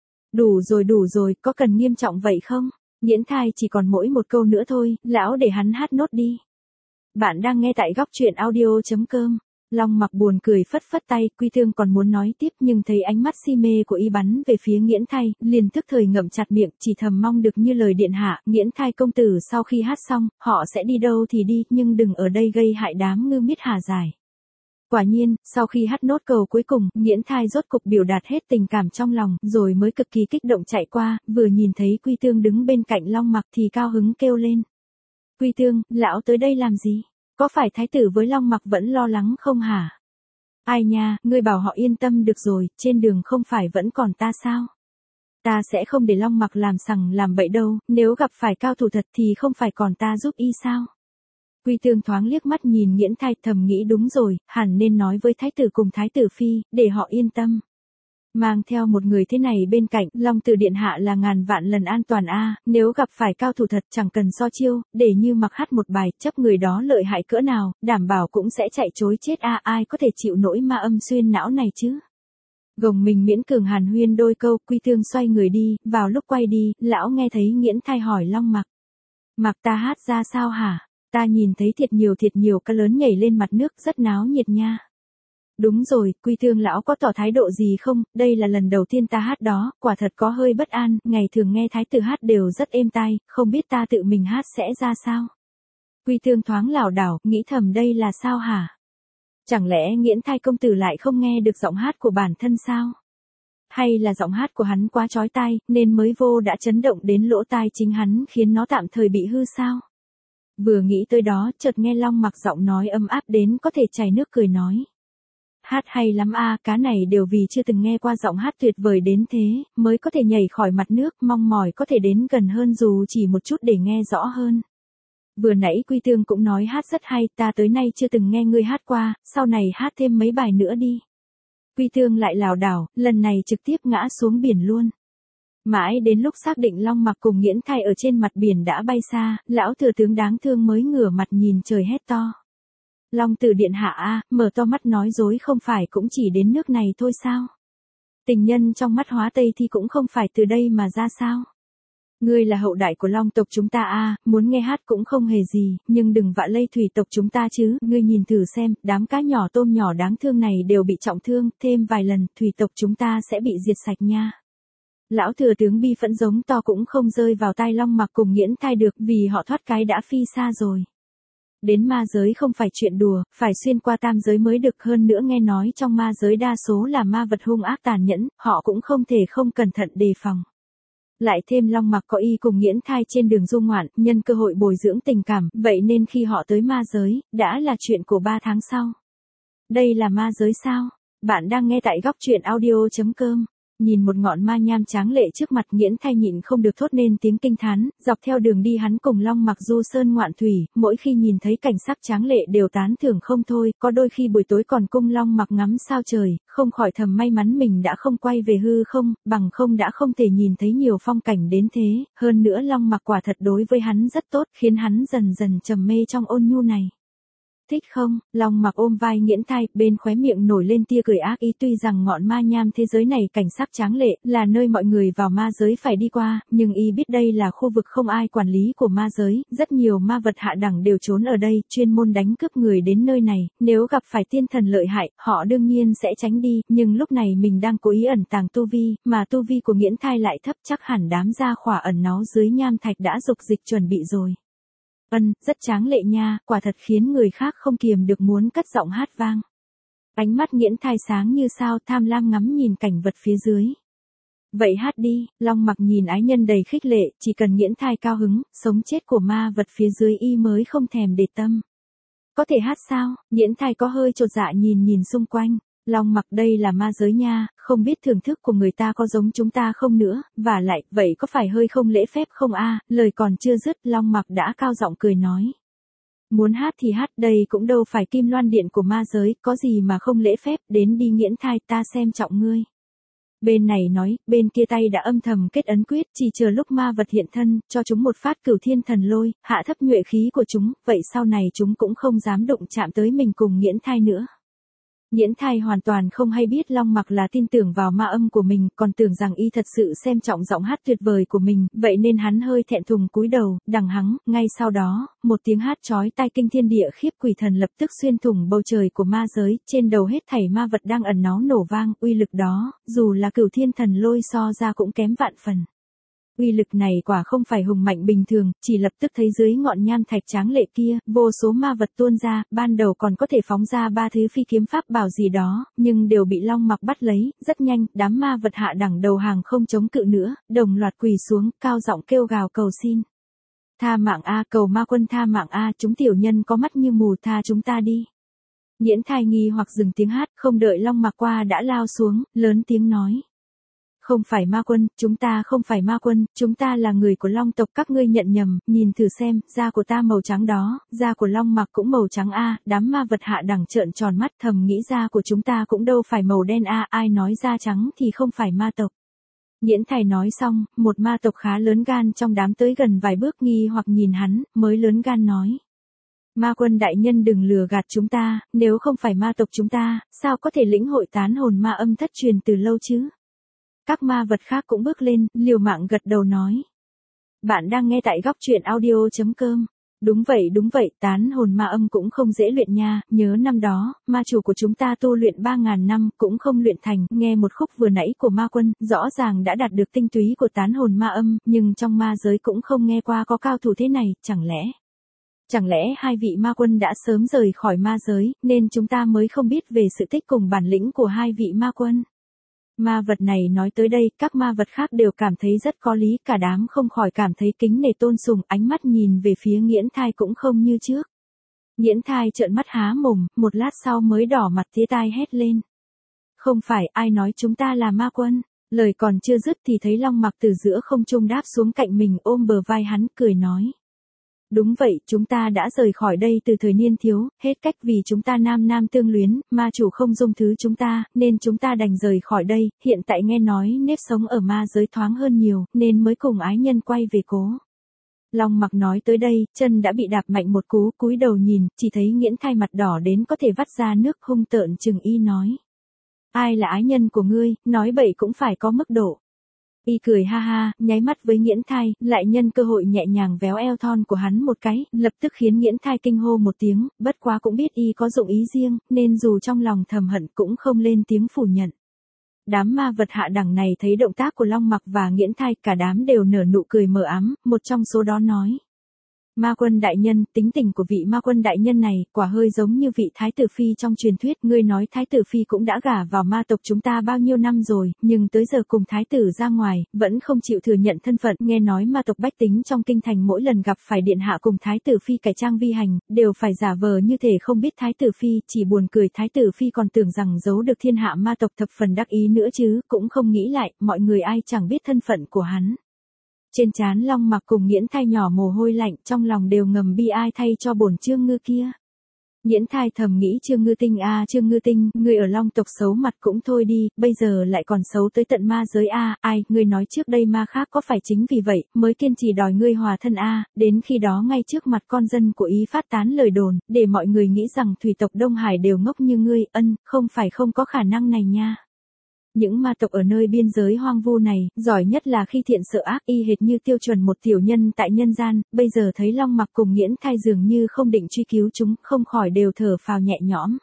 Đủ rồi đủ rồi, có cần nghiêm trọng vậy không? Nghiễn Thai chỉ còn mỗi một câu nữa thôi, lão để hắn hát nốt đi. Bạn đang nghe tại góc truyện audio chấm com. Long Mặc buồn cười phất phất tay, Quy Tương còn muốn nói tiếp nhưng thấy ánh mắt si mê của y bắn về phía Nghiễn Thai, liền tức thời ngậm chặt miệng, chỉ thầm mong được như lời điện hạ, Nghiễn Thai công tử sau khi hát xong, họ sẽ đi đâu thì đi, nhưng đừng ở đây gây hại đám ngư miết hà dài. Quả nhiên, sau khi hát nốt câu cuối cùng, Nghiễn Thai rốt cục biểu đạt hết tình cảm trong lòng, rồi mới cực kỳ kích động chạy qua, vừa nhìn thấy Quy Tương đứng bên cạnh Long Mặc thì cao hứng kêu lên. Quy Tương, lão tới đây làm gì? Có phải thái tử với Long Mặc vẫn lo lắng không hả? Ai nha, ngươi bảo họ yên tâm được rồi, trên đường không phải vẫn còn ta sao? Ta sẽ không để Long Mặc làm sằng làm bậy đâu, nếu gặp phải cao thủ thật thì không phải còn ta giúp y sao? Quy Tương thoáng liếc mắt nhìn Nghiễn Thai, thầm nghĩ đúng rồi, hẳn nên nói với thái tử cùng thái tử phi, để họ yên tâm. Mang theo một người thế này bên cạnh, Long Tử điện hạ là ngàn vạn lần an toàn a, nếu gặp phải cao thủ thật chẳng cần so chiêu, để Như Mặc hát một bài, chấp người đó lợi hại cỡ nào, đảm bảo cũng sẽ chạy trối chết a, ai có thể chịu nổi ma âm xuyên não này chứ. Gồng mình miễn cường hàn huyên đôi câu, Quy Tương xoay người đi, vào lúc quay đi, lão nghe thấy Nghiễn Thai hỏi Long Mặc. Mặc ta hát ra sao hả? Ta nhìn thấy thiệt nhiều thiệt nhiều cá lớn nhảy lên mặt nước, rất náo nhiệt nha. Đúng rồi, Quy Tương lão có tỏ thái độ gì không, đây là lần đầu tiên ta hát đó, quả thật có hơi bất an, ngày thường nghe thái tử hát đều rất êm tai, không biết ta tự mình hát sẽ ra sao. Quy Tương thoáng lảo đảo, nghĩ thầm đây là sao hả? Chẳng lẽ Nghiễn Thai công tử lại không nghe được giọng hát của bản thân sao? Hay là giọng hát của hắn quá chói tai, nên mới vô đã chấn động đến lỗ tai chính hắn khiến nó tạm thời bị hư sao? Vừa nghĩ tới đó, chợt nghe Long Mặc giọng nói ấm áp đến có thể chảy nước cười nói. Hát hay lắm a, cá này đều vì chưa từng nghe qua giọng hát tuyệt vời đến thế, mới có thể nhảy khỏi mặt nước, mong mỏi có thể đến gần hơn dù chỉ một chút để nghe rõ hơn. Vừa nãy Quy Tương cũng nói hát rất hay, ta tới nay chưa từng nghe ngươi hát qua, sau này hát thêm mấy bài nữa đi. Quy Tương lại lảo đảo, lần này trực tiếp ngã xuống biển luôn. Mãi đến lúc xác định Long Mặc cùng Nghiễn Thai ở trên mặt biển đã bay xa, lão thừa tướng đáng thương mới ngửa mặt nhìn trời hét to. Long Tử điện hạ a, mở to mắt nói dối không phải cũng chỉ đến nước này thôi sao? Tình nhân trong mắt Hóa Tây thì cũng không phải từ đây mà ra sao? Ngươi là hậu đại của Long tộc chúng ta a, muốn nghe hát cũng không hề gì, nhưng đừng vạ lây thủy tộc chúng ta chứ, ngươi nhìn thử xem, đám cá nhỏ tôm nhỏ đáng thương này đều bị trọng thương, thêm vài lần, thủy tộc chúng ta sẽ bị diệt sạch nha. Lão thừa tướng bi phẫn giống to cũng không rơi vào tai Long Mặc cùng Nghiễn Thai được vì họ thoát cái đã phi xa rồi. Đến ma giới không phải chuyện đùa, phải xuyên qua tam giới mới được, hơn nữa nghe nói trong ma giới đa số là ma vật hung ác tàn nhẫn, họ cũng không thể không cẩn thận đề phòng. Lại thêm Long Mặc có y cùng Nghiễn Thai trên đường du ngoạn, nhân cơ hội bồi dưỡng tình cảm, vậy nên khi họ tới ma giới, đã là chuyện của ba tháng sau. Đây là ma giới sao? Bạn đang nghe tại góc truyện audio chấm com. Nhìn một ngọn ma nham tráng lệ trước mặt, Nghiễn Thai nhịn không được thốt nên tiếng kinh thán. Dọc theo đường đi hắn cùng Long Mặc du sơn ngoạn thủy, mỗi khi nhìn thấy cảnh sắc tráng lệ đều tán thưởng không thôi, có đôi khi buổi tối còn cung Long Mặc ngắm sao trời, không khỏi thầm may mắn mình đã không quay về hư không, bằng không đã không thể nhìn thấy nhiều phong cảnh đến thế. Hơn nữa Long Mặc quả thật đối với hắn rất tốt, khiến hắn dần dần trầm mê trong ôn nhu này. Thích không? Long Mặc ôm vai Nghiễn Thai, bên khóe miệng nổi lên tia cười ác ý. Tuy rằng ngọn ma nham thế giới này cảnh sắc tráng lệ, là nơi mọi người vào ma giới phải đi qua, nhưng y biết đây là khu vực không ai quản lý của ma giới, rất nhiều ma vật hạ đẳng đều trốn ở đây, chuyên môn đánh cướp người đến nơi này, nếu gặp phải tiên thần lợi hại, họ đương nhiên sẽ tránh đi, nhưng lúc này mình đang cố ý ẩn tàng tu vi, mà tu vi của Nghiễn Thai lại thấp, chắc hẳn đám gia khỏa ẩn náu dưới nham thạch đã dục dịch chuẩn bị rồi. Ân, rất tráng lệ nha, quả thật khiến người khác không kiềm được muốn cất giọng hát vang. Ánh mắt Nghiễn Thai sáng như sao, tham lam ngắm nhìn cảnh vật phía dưới. Vậy hát đi. Long Mặc nhìn ái nhân đầy khích lệ, chỉ cần Nghiễn Thai cao hứng, sống chết của ma vật phía dưới y mới không thèm để tâm. Có thể hát sao? Nghiễn Thai có hơi chột dạ nhìn nhìn xung quanh. Long Mặc, đây là ma giới nha, không biết thưởng thức của người ta có giống chúng ta không nữa, và lại, vậy có phải hơi không lễ phép không a? Lời còn chưa dứt, Long Mặc đã cao giọng cười nói. Muốn hát thì hát, đây cũng đâu phải Kim Loan Điện của ma giới, có gì mà không lễ phép, đến đi Nghiễn Thai, ta xem trọng ngươi. Bên này nói, bên kia tay đã âm thầm kết ấn quyết, chỉ chờ lúc ma vật hiện thân, cho chúng một phát cửu thiên thần lôi, hạ thấp nhuệ khí của chúng, vậy sau này chúng cũng không dám đụng chạm tới mình cùng Nghiễn Thai nữa. Nghiễn Thai hoàn toàn không hay biết Long Mặc là tin tưởng vào ma âm của mình, còn tưởng rằng y thật sự xem trọng giọng hát tuyệt vời của mình, vậy nên hắn hơi thẹn thùng cúi đầu, đằng hắng, ngay sau đó, một tiếng hát chói tai kinh thiên địa khiếp quỷ thần lập tức xuyên thủng bầu trời của ma giới, trên đầu hết thảy ma vật đang ẩn náu nổ vang, uy lực đó, dù là cửu thiên thần lôi so ra cũng kém vạn phần. Uy lực này quả không phải hùng mạnh bình thường, chỉ lập tức thấy dưới ngọn nham thạch tráng lệ kia, vô số ma vật tuôn ra, ban đầu còn có thể phóng ra ba thứ phi kiếm pháp bảo gì đó, nhưng đều bị Long Mặc bắt lấy, rất nhanh, đám ma vật hạ đẳng đầu hàng không chống cự nữa, đồng loạt quỳ xuống, cao giọng kêu gào cầu xin. Tha mạng a, cầu ma quân tha mạng a, chúng tiểu nhân có mắt như mù, tha chúng ta đi. Nghiễn Thai nghi hoặc dừng tiếng hát, không đợi Long Mặc qua đã lao xuống, lớn tiếng nói. Không phải ma quân, chúng ta không phải ma quân, chúng ta là người của Long tộc, các ngươi nhận nhầm, nhìn thử xem, da của ta màu trắng đó, da của Long Mặc cũng màu trắng a. Đám ma vật hạ đẳng trợn tròn mắt, thầm nghĩ da của chúng ta cũng đâu phải màu đen a, ai nói da trắng thì không phải ma tộc. Nghiễn Thai nói xong, một ma tộc khá lớn gan trong đám tới gần vài bước nghi hoặc nhìn hắn, mới lớn gan nói. Ma quân đại nhân đừng lừa gạt chúng ta, nếu không phải ma tộc chúng ta, sao có thể lĩnh hội tán hồn ma âm thất truyền từ lâu chứ? Các ma vật khác cũng bước lên, liều mạng gật đầu nói. Bạn đang nghe tại góc truyện audio chấm com. Đúng vậy đúng vậy, tán hồn ma âm cũng không dễ luyện nha, nhớ năm đó, ma chủ của chúng ta tu luyện ba ngàn năm, cũng không luyện thành, nghe một khúc vừa nãy của ma quân, rõ ràng đã đạt được tinh túy của tán hồn ma âm, nhưng trong ma giới cũng không nghe qua có cao thủ thế này, chẳng lẽ... Chẳng lẽ hai vị ma quân đã sớm rời khỏi ma giới, nên chúng ta mới không biết về sự tích cùng bản lĩnh của hai vị ma quân? Ma vật này nói tới đây, các ma vật khác đều cảm thấy rất có lý, cả đám không khỏi cảm thấy kính nể tôn sùng, ánh mắt nhìn về phía Nghiễn Thai cũng không như trước. Nghiễn Thai trợn mắt há mồm, một lát sau mới đỏ mặt tía tai hét lên. Không phải, ai nói chúng ta là ma quân? Lời còn chưa dứt thì thấy Long Mặc từ giữa không trung đáp xuống cạnh mình, ôm bờ vai hắn, cười nói. Đúng vậy, chúng ta đã rời khỏi đây từ thời niên thiếu, hết cách vì chúng ta nam nam tương luyến, ma chủ không dung thứ chúng ta, nên chúng ta đành rời khỏi đây, hiện tại nghe nói nếp sống ở ma giới thoáng hơn nhiều, nên mới cùng ái nhân quay về cố. Long Mặc nói tới đây, chân đã bị đạp mạnh một cú, cúi đầu nhìn, chỉ thấy Nghiễn Thai mặt đỏ đến có thể vắt ra nước, hung tợn chừng y nói. Ai là ái nhân của ngươi, nói bậy cũng phải có mức độ. Y cười ha ha, nháy mắt với Nghiễn Thai, lại nhân cơ hội nhẹ nhàng véo eo thon của hắn một cái, lập tức khiến Nghiễn Thai kinh hô một tiếng, bất quá cũng biết y có dụng ý riêng, nên dù trong lòng thầm hận cũng không lên tiếng phủ nhận. Đám ma vật hạ đẳng này thấy động tác của Long Mặc và Nghiễn Thai, cả đám đều nở nụ cười mờ ám, một trong số đó nói. Ma quân đại nhân, tính tình của vị ma quân đại nhân này, quả hơi giống như vị thái tử phi trong truyền thuyết, ngươi nói thái tử phi cũng đã gả vào ma tộc chúng ta bao nhiêu năm rồi, nhưng tới giờ cùng thái tử ra ngoài, vẫn không chịu thừa nhận thân phận, nghe nói ma tộc bách tính trong kinh thành mỗi lần gặp phải điện hạ cùng thái tử phi cải trang vi hành, đều phải giả vờ như thể không biết thái tử phi, chỉ buồn cười thái tử phi còn tưởng rằng giấu được thiên hạ ma tộc thập phần đắc ý nữa chứ, cũng không nghĩ lại, mọi người ai chẳng biết thân phận của hắn. Trên trán Long Mặc cùng Nghiễn Thai nhỏ mồ hôi lạnh, trong lòng đều ngầm bi ai thay cho bổn Trương Ngư kia. Nghiễn Thai thầm nghĩ Trương Ngư Tinh a, Trương Ngư Tinh, ngươi ở Long tộc xấu mặt cũng thôi đi, bây giờ lại còn xấu tới tận ma giới a, ai, ngươi nói trước đây ma khác có phải chính vì vậy, mới kiên trì đòi ngươi hòa thân a, đến khi đó ngay trước mặt con dân của ý phát tán lời đồn, để mọi người nghĩ rằng thủy tộc Đông Hải đều ngốc như ngươi, ân, không phải không có khả năng này nha. Những ma tộc ở nơi biên giới hoang vu này, giỏi nhất là khi thiện sợ ác, y hệt như tiêu chuẩn một tiểu nhân tại nhân gian, bây giờ thấy Long Mặc cùng Nghiễn Thai dường như không định truy cứu chúng, không khỏi đều thở phào nhẹ nhõm.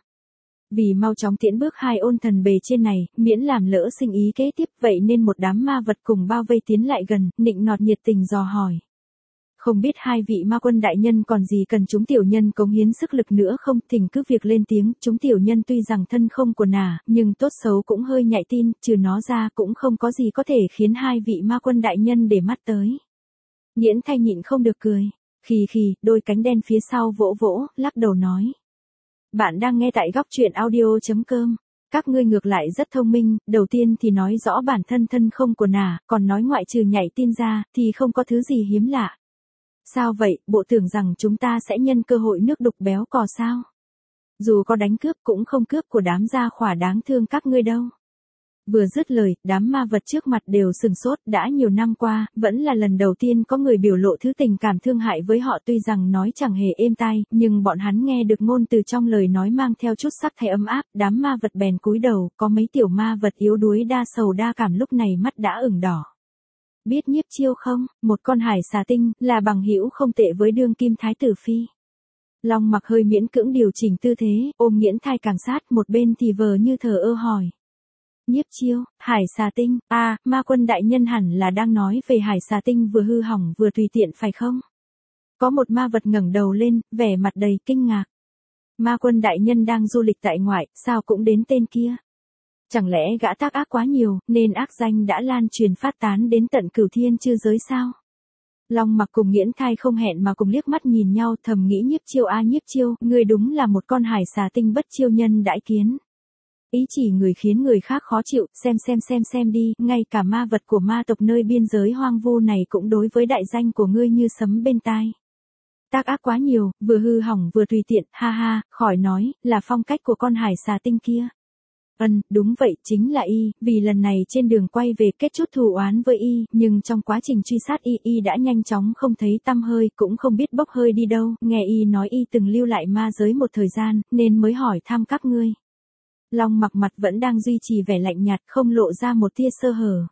Vì mau chóng tiễn bước hai ôn thần bề trên này, miễn làm lỡ sinh ý kế tiếp, vậy nên một đám ma vật cùng bao vây tiến lại gần, nịnh nọt nhiệt tình dò hỏi. Không biết hai vị ma quân đại nhân còn gì cần chúng tiểu nhân cống hiến sức lực nữa không, thỉnh cứ việc lên tiếng, chúng tiểu nhân tuy rằng thân không của nà, nhưng tốt xấu cũng hơi nhạy tin, trừ nó ra cũng không có gì có thể khiến hai vị ma quân đại nhân để mắt tới. Nghiễn Thai nhịn không được cười, khì khì, đôi cánh đen phía sau vỗ vỗ, lắc đầu nói. Bạn đang nghe tại góc truyện audio chấm com. Các ngươi ngược lại rất thông minh, đầu tiên thì nói rõ bản thân thân không của nà, còn nói ngoại trừ nhảy tin ra, thì không có thứ gì hiếm lạ. Sao vậy, bộ tưởng rằng chúng ta sẽ nhân cơ hội nước đục béo cò sao? Dù có đánh cướp cũng không cướp của đám gia khỏa đáng thương các ngươi đâu. Vừa dứt lời, đám ma vật trước mặt đều sừng sốt, đã nhiều năm qua, vẫn là lần đầu tiên có người biểu lộ thứ tình cảm thương hại với họ, tuy rằng nói chẳng hề êm tai, nhưng bọn hắn nghe được ngôn từ trong lời nói mang theo chút sắc thái ấm áp, đám ma vật bèn cúi đầu, có mấy tiểu ma vật yếu đuối đa sầu đa cảm lúc này mắt đã ửng đỏ. Biết Nhiếp Chiêu không, một con hải xà tinh, là bằng hữu không tệ với đương kim thái tử phi. Long Mặc hơi miễn cưỡng điều chỉnh tư thế, ôm Nghiễn Thai càng sát, một bên thì vờ như thờ ơ hỏi. Nhiếp Chiêu, hải xà tinh, à, ma quân đại nhân hẳn là đang nói về hải xà tinh vừa hư hỏng vừa tùy tiện phải không? Có một ma vật ngẩng đầu lên, vẻ mặt đầy kinh ngạc. Ma quân đại nhân đang du lịch tại ngoại, sao cũng đến tên kia? Chẳng lẽ gã tác ác quá nhiều, nên ác danh đã lan truyền phát tán đến tận cửu thiên chư giới sao? Long Mặc cùng Nghiễn Thai không hẹn mà cùng liếc mắt nhìn nhau, thầm nghĩ Nhiếp Chiêu a Nhiếp Chiêu, ngươi đúng là một con hải xà tinh bất chiêu nhân đãi kiến. Ý chỉ người khiến người khác khó chịu, xem xem xem xem đi, ngay cả ma vật của ma tộc nơi biên giới hoang vu này cũng đối với đại danh của ngươi như sấm bên tai. Tác ác quá nhiều, vừa hư hỏng vừa tùy tiện, ha ha, khỏi nói, là phong cách của con hải xà tinh kia. Ừm, đúng vậy, chính là y, vì lần này trên đường quay về kết chút thù oán với y, nhưng trong quá trình truy sát y, y đã nhanh chóng không thấy tăm hơi, cũng không biết bốc hơi đi đâu, nghe y nói y từng lưu lại ma giới một thời gian, nên mới hỏi thăm các ngươi. Long Mặc mặt vẫn đang duy trì vẻ lạnh nhạt, không lộ ra một tia sơ hở.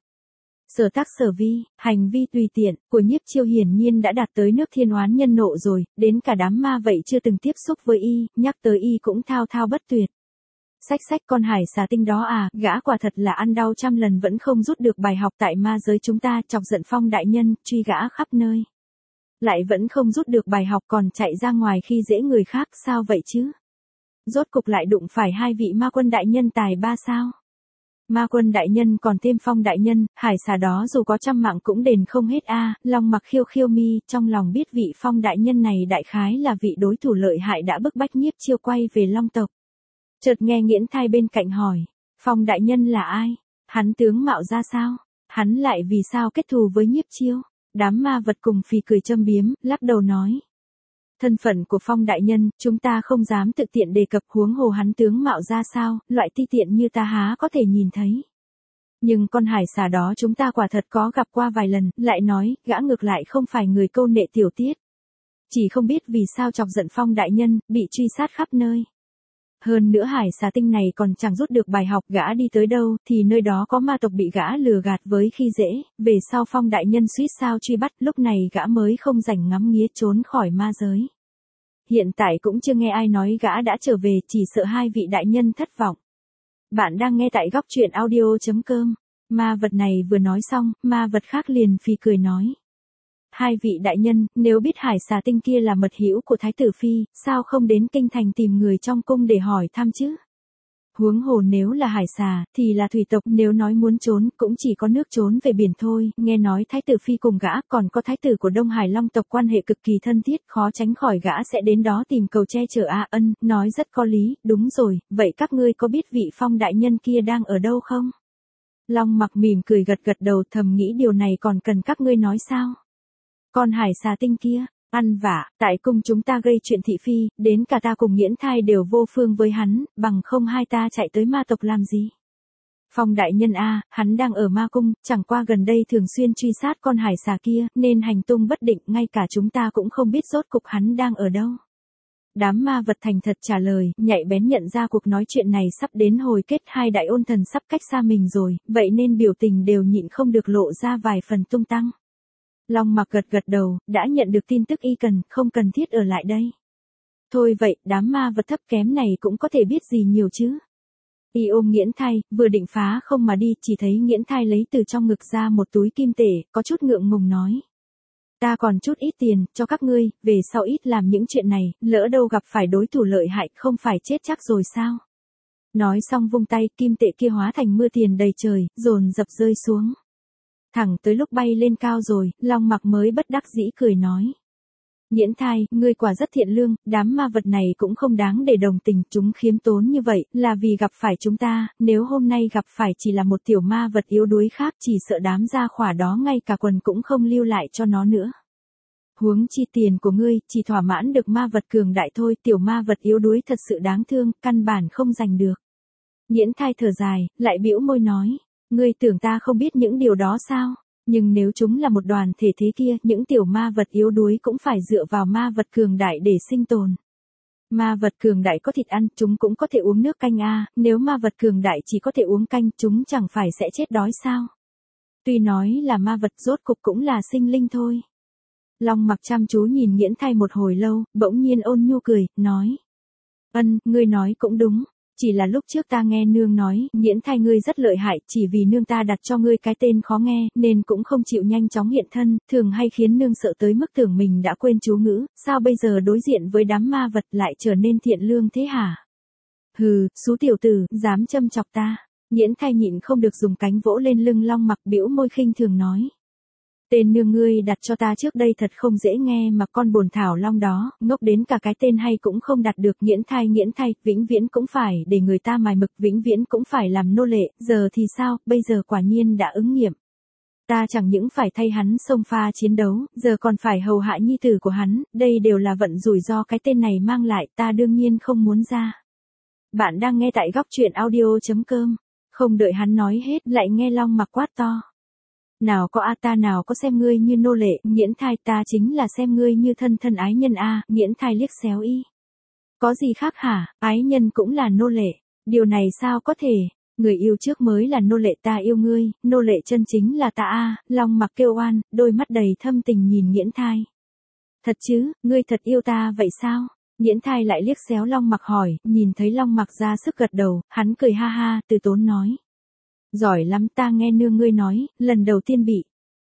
Sở tác sở vi, hành vi tùy tiện, của Nhiếp Chiêu hiển nhiên đã đạt tới nước thiên oán nhân nộ rồi, đến cả đám ma vậy chưa từng tiếp xúc với y, nhắc tới y cũng thao thao bất tuyệt. Xách xách con hải xà tinh đó à, gã quả thật là ăn đau trăm lần vẫn không rút được bài học tại ma giới chúng ta, chọc giận Phong đại nhân, truy gã khắp nơi. Lại vẫn không rút được bài học còn chạy ra ngoài khi dễ người khác, sao vậy chứ? Rốt cục lại đụng phải hai vị ma quân đại nhân tài ba sao? Ma quân đại nhân còn thêm Phong đại nhân, hải xà đó dù có trăm mạng cũng đền không hết a. À, Long Mặc khiêu khiêu mi, trong lòng biết vị Phong đại nhân này đại khái là vị đối thủ lợi hại đã bức bách Nhiếp Chiêu quay về Long tộc. Chợt nghe Nghiễn Thai bên cạnh hỏi, Phong đại nhân là ai? Hắn tướng mạo ra sao? Hắn lại vì sao kết thù với Nhiếp Chiêu? Đám ma vật cùng phì cười châm biếm, lắc đầu nói. Thân phận của Phong đại nhân, chúng ta không dám tự tiện đề cập, huống hồ hắn tướng mạo ra sao, loại ti tiện như ta há có thể nhìn thấy. Nhưng con hải xà đó chúng ta quả thật có gặp qua vài lần, lại nói, gã ngược lại không phải người câu nệ tiểu tiết. Chỉ không biết vì sao chọc giận Phong đại nhân, bị truy sát khắp nơi. Hơn nữa hải xà tinh này còn chẳng rút được bài học, gã đi tới đâu, thì nơi đó có ma tộc bị gã lừa gạt với khi dễ, về sau Phong đại nhân suýt sao truy bắt, lúc này gã mới không rảnh ngắm nghía trốn khỏi ma giới. Hiện tại cũng chưa nghe ai nói gã đã trở về, chỉ sợ hai vị đại nhân thất vọng. Bạn đang nghe tại góc truyện audio chấm com. Ma vật này vừa nói xong, ma vật khác liền phì cười nói. hai vị đại nhân, nếu biết hải xà tinh kia là mật hữu của Thái tử Phi, sao không đến kinh thành tìm người trong cung để hỏi thăm chứ? Huống hồ nếu là hải xà, thì là thủy tộc, nếu nói muốn trốn, cũng chỉ có nước trốn về biển thôi, nghe nói Thái tử Phi cùng gã, còn có Thái tử của Đông Hải Long tộc quan hệ cực kỳ thân thiết, khó tránh khỏi gã sẽ đến đó tìm cầu che chở A Ân, nói rất có lý, đúng rồi, vậy các ngươi có biết vị Phong đại nhân kia đang ở đâu không? Long Mặc mỉm cười gật gật đầu, thầm nghĩ điều này còn cần các ngươi nói sao? Con hải xà tinh kia, ăn vạ, tại cung chúng ta gây chuyện thị phi, đến cả ta cùng Nghiễn Thai đều vô phương với hắn, bằng không hai ta chạy tới ma tộc làm gì? Phong đại nhân a, hắn đang ở ma cung, chẳng qua gần đây thường xuyên truy sát con hải xà kia, nên hành tung bất định, ngay cả chúng ta cũng không biết rốt cục hắn đang ở đâu. Đám ma vật thành thật trả lời, nhạy bén nhận ra cuộc nói chuyện này sắp đến hồi kết, hai đại ôn thần sắp cách xa mình rồi, vậy nên biểu tình đều nhịn không được lộ ra vài phần tung tăng. Long Mặc gật gật đầu, đã nhận được tin tức y cần, không cần thiết ở lại đây. Thôi vậy, đám ma vật thấp kém này cũng có thể biết gì nhiều chứ. Y ôm Nghiễn Thai, vừa định phá không mà đi, chỉ thấy Nghiễn Thai lấy từ trong ngực ra một túi kim tể, có chút ngượng ngùng nói. Ta còn chút ít tiền, cho các ngươi, về sau ít làm những chuyện này, lỡ đâu gặp phải đối thủ lợi hại, không phải chết chắc rồi sao? Nói xong vung tay, kim tệ kia hóa thành mưa tiền đầy trời, dồn dập rơi xuống. Thẳng tới lúc bay lên cao rồi, Long Mặc mới bất đắc dĩ cười nói. Nghiễn Thai, ngươi quả rất thiện lương, đám ma vật này cũng không đáng để đồng tình, chúng khiêm tốn như vậy, là vì gặp phải chúng ta, nếu hôm nay gặp phải chỉ là một tiểu ma vật yếu đuối khác, chỉ sợ đám gia khỏa đó ngay cả quần cũng không lưu lại cho nó nữa. Huống chi tiền của ngươi, chỉ thỏa mãn được ma vật cường đại thôi, tiểu ma vật yếu đuối thật sự đáng thương, căn bản không giành được. Nghiễn Thai thở dài, lại bĩu môi nói, ngươi tưởng ta không biết những điều đó sao? Nhưng nếu chúng là một đoàn thể thế kia, những tiểu ma vật yếu đuối cũng phải dựa vào ma vật cường đại để sinh tồn. Ma vật cường đại có thịt ăn, chúng cũng có thể uống nước canh a, nếu ma vật cường đại chỉ có thể uống canh, chúng chẳng phải sẽ chết đói sao? Tuy nói là ma vật, rốt cục cũng là sinh linh thôi. Long Mặc chăm chú nhìn Nghiễn Thai một hồi lâu, bỗng nhiên ôn nhu cười, nói. Ân, ngươi nói cũng đúng. Chỉ là lúc trước ta nghe nương nói, Nghiễn Thai ngươi rất lợi hại, chỉ vì nương ta đặt cho ngươi cái tên khó nghe, nên cũng không chịu nhanh chóng hiện thân, thường hay khiến nương sợ tới mức tưởng mình đã quên chú ngữ, sao bây giờ đối diện với đám ma vật lại trở nên thiện lương thế hả? Hừ, xú tiểu tử, dám châm chọc ta. Nghiễn Thai nhịn không được dùng cánh vỗ lên lưng Long Mặc, bĩu môi khinh thường nói. Tên nương ngươi đặt cho ta trước đây thật không dễ nghe mà con bồn thảo long đó, ngốc đến cả cái tên hay cũng không đặt được. Nghiễn Thai Nghiễn Thai, vĩnh viễn cũng phải để người ta mài mực, vĩnh viễn cũng phải làm nô lệ, giờ thì sao, bây giờ quả nhiên đã ứng nghiệm. Ta chẳng những phải thay hắn xông pha chiến đấu, giờ còn phải hầu hạ nhi tử của hắn, đây đều là vận rủi ro cái tên này mang lại, ta đương nhiên không muốn ra. Bạn đang nghe tại góc truyện audio chấm com, không đợi hắn nói hết, lại nghe Long Mặc quát to. Nào có a ta nào có xem ngươi như nô lệ, Nghiễn Thai ta chính là xem ngươi như thân thân ái nhân a. Nghiễn Thai liếc xéo y. Có gì khác hả, ái nhân cũng là nô lệ, điều này sao có thể, người yêu trước mới là nô lệ, ta yêu ngươi, nô lệ chân chính là ta a. Long Mặc kêu oan, đôi mắt đầy thâm tình nhìn Nghiễn Thai. Thật chứ, ngươi thật yêu ta vậy sao? Nghiễn Thai lại liếc xéo Long Mặc hỏi, nhìn thấy Long Mặc ra sức gật đầu, hắn cười ha ha, từ tốn nói. Giỏi lắm, ta nghe nương ngươi nói, lần đầu tiên bị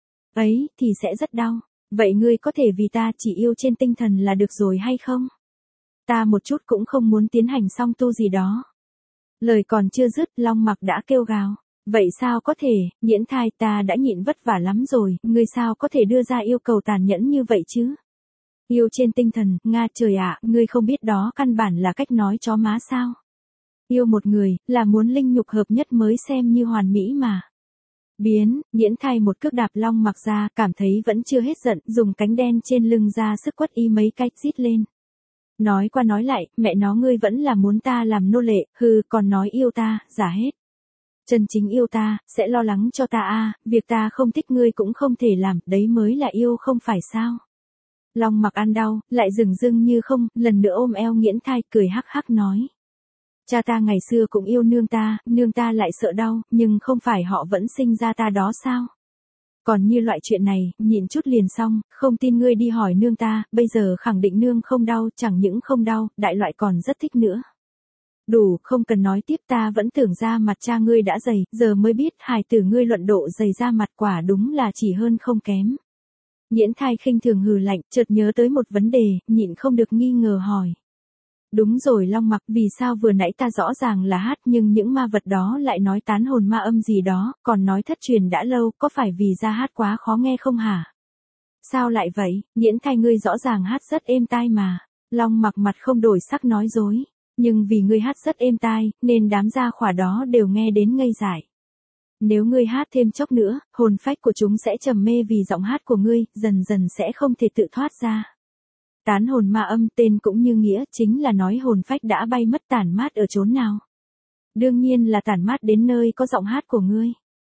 ấy, thì sẽ rất đau. Vậy ngươi có thể vì ta chỉ yêu trên tinh thần là được rồi hay không? Ta một chút cũng không muốn tiến hành song tu gì đó. Lời còn chưa dứt, Long Mặc đã kêu gào. Vậy sao có thể, Nghiễn Thai ta đã nhịn vất vả lắm rồi, ngươi sao có thể đưa ra yêu cầu tàn nhẫn như vậy chứ? Yêu trên tinh thần, Nga trời ạ, ngươi không biết đó căn bản là cách nói chó má sao? Yêu một người, là muốn linh nhục hợp nhất mới xem như hoàn mỹ mà. Biến, Nghiễn Thai một cước đạp Long Mặc ra, cảm thấy vẫn chưa hết giận, dùng cánh đen trên lưng ra sức quất y mấy cách rít lên. Nói qua nói lại, mẹ nó ngươi vẫn là muốn ta làm nô lệ, hừ, còn nói yêu ta, giả hết. Chân chính yêu ta, sẽ lo lắng cho ta a, việc ta không thích ngươi cũng không thể làm, đấy mới là yêu không phải sao. Long Mặc ăn đau, lại dửng dưng như không, lần nữa ôm eo Nghiễn Thai, cười hắc hắc nói. Cha ta ngày xưa cũng yêu nương ta, nương ta lại sợ đau, nhưng không phải họ vẫn sinh ra ta đó sao? Còn như loại chuyện này, nhịn chút liền xong, không tin ngươi đi hỏi nương ta, bây giờ khẳng định nương không đau, chẳng những không đau, đại loại còn rất thích nữa. Đủ, không cần nói tiếp, ta vẫn tưởng ra mặt cha ngươi đã dày, giờ mới biết hài tử ngươi luận độ dày ra mặt quả đúng là chỉ hơn không kém. Nghiễn Thai khinh thường hừ lạnh, chợt nhớ tới một vấn đề, nhịn không được nghi ngờ hỏi. Đúng rồi Long Mặc, vì sao vừa nãy ta rõ ràng là hát nhưng những ma vật đó lại nói tán hồn ma âm gì đó, còn nói thất truyền đã lâu, có phải vì ra hát quá khó nghe không hả? Sao lại vậy, Nghiễn Thai ngươi rõ ràng hát rất êm tai mà. Long Mặc mặt không đổi sắc nói dối. Nhưng vì ngươi hát rất êm tai, nên đám gia khỏa đó đều nghe đến ngây dại. Nếu ngươi hát thêm chốc nữa, hồn phách của chúng sẽ trầm mê vì giọng hát của ngươi, dần dần sẽ không thể tự thoát ra. Tán hồn ma âm tên cũng như nghĩa, chính là nói hồn phách đã bay mất tản mát ở chốn nào. Đương nhiên là tản mát đến nơi có giọng hát của ngươi.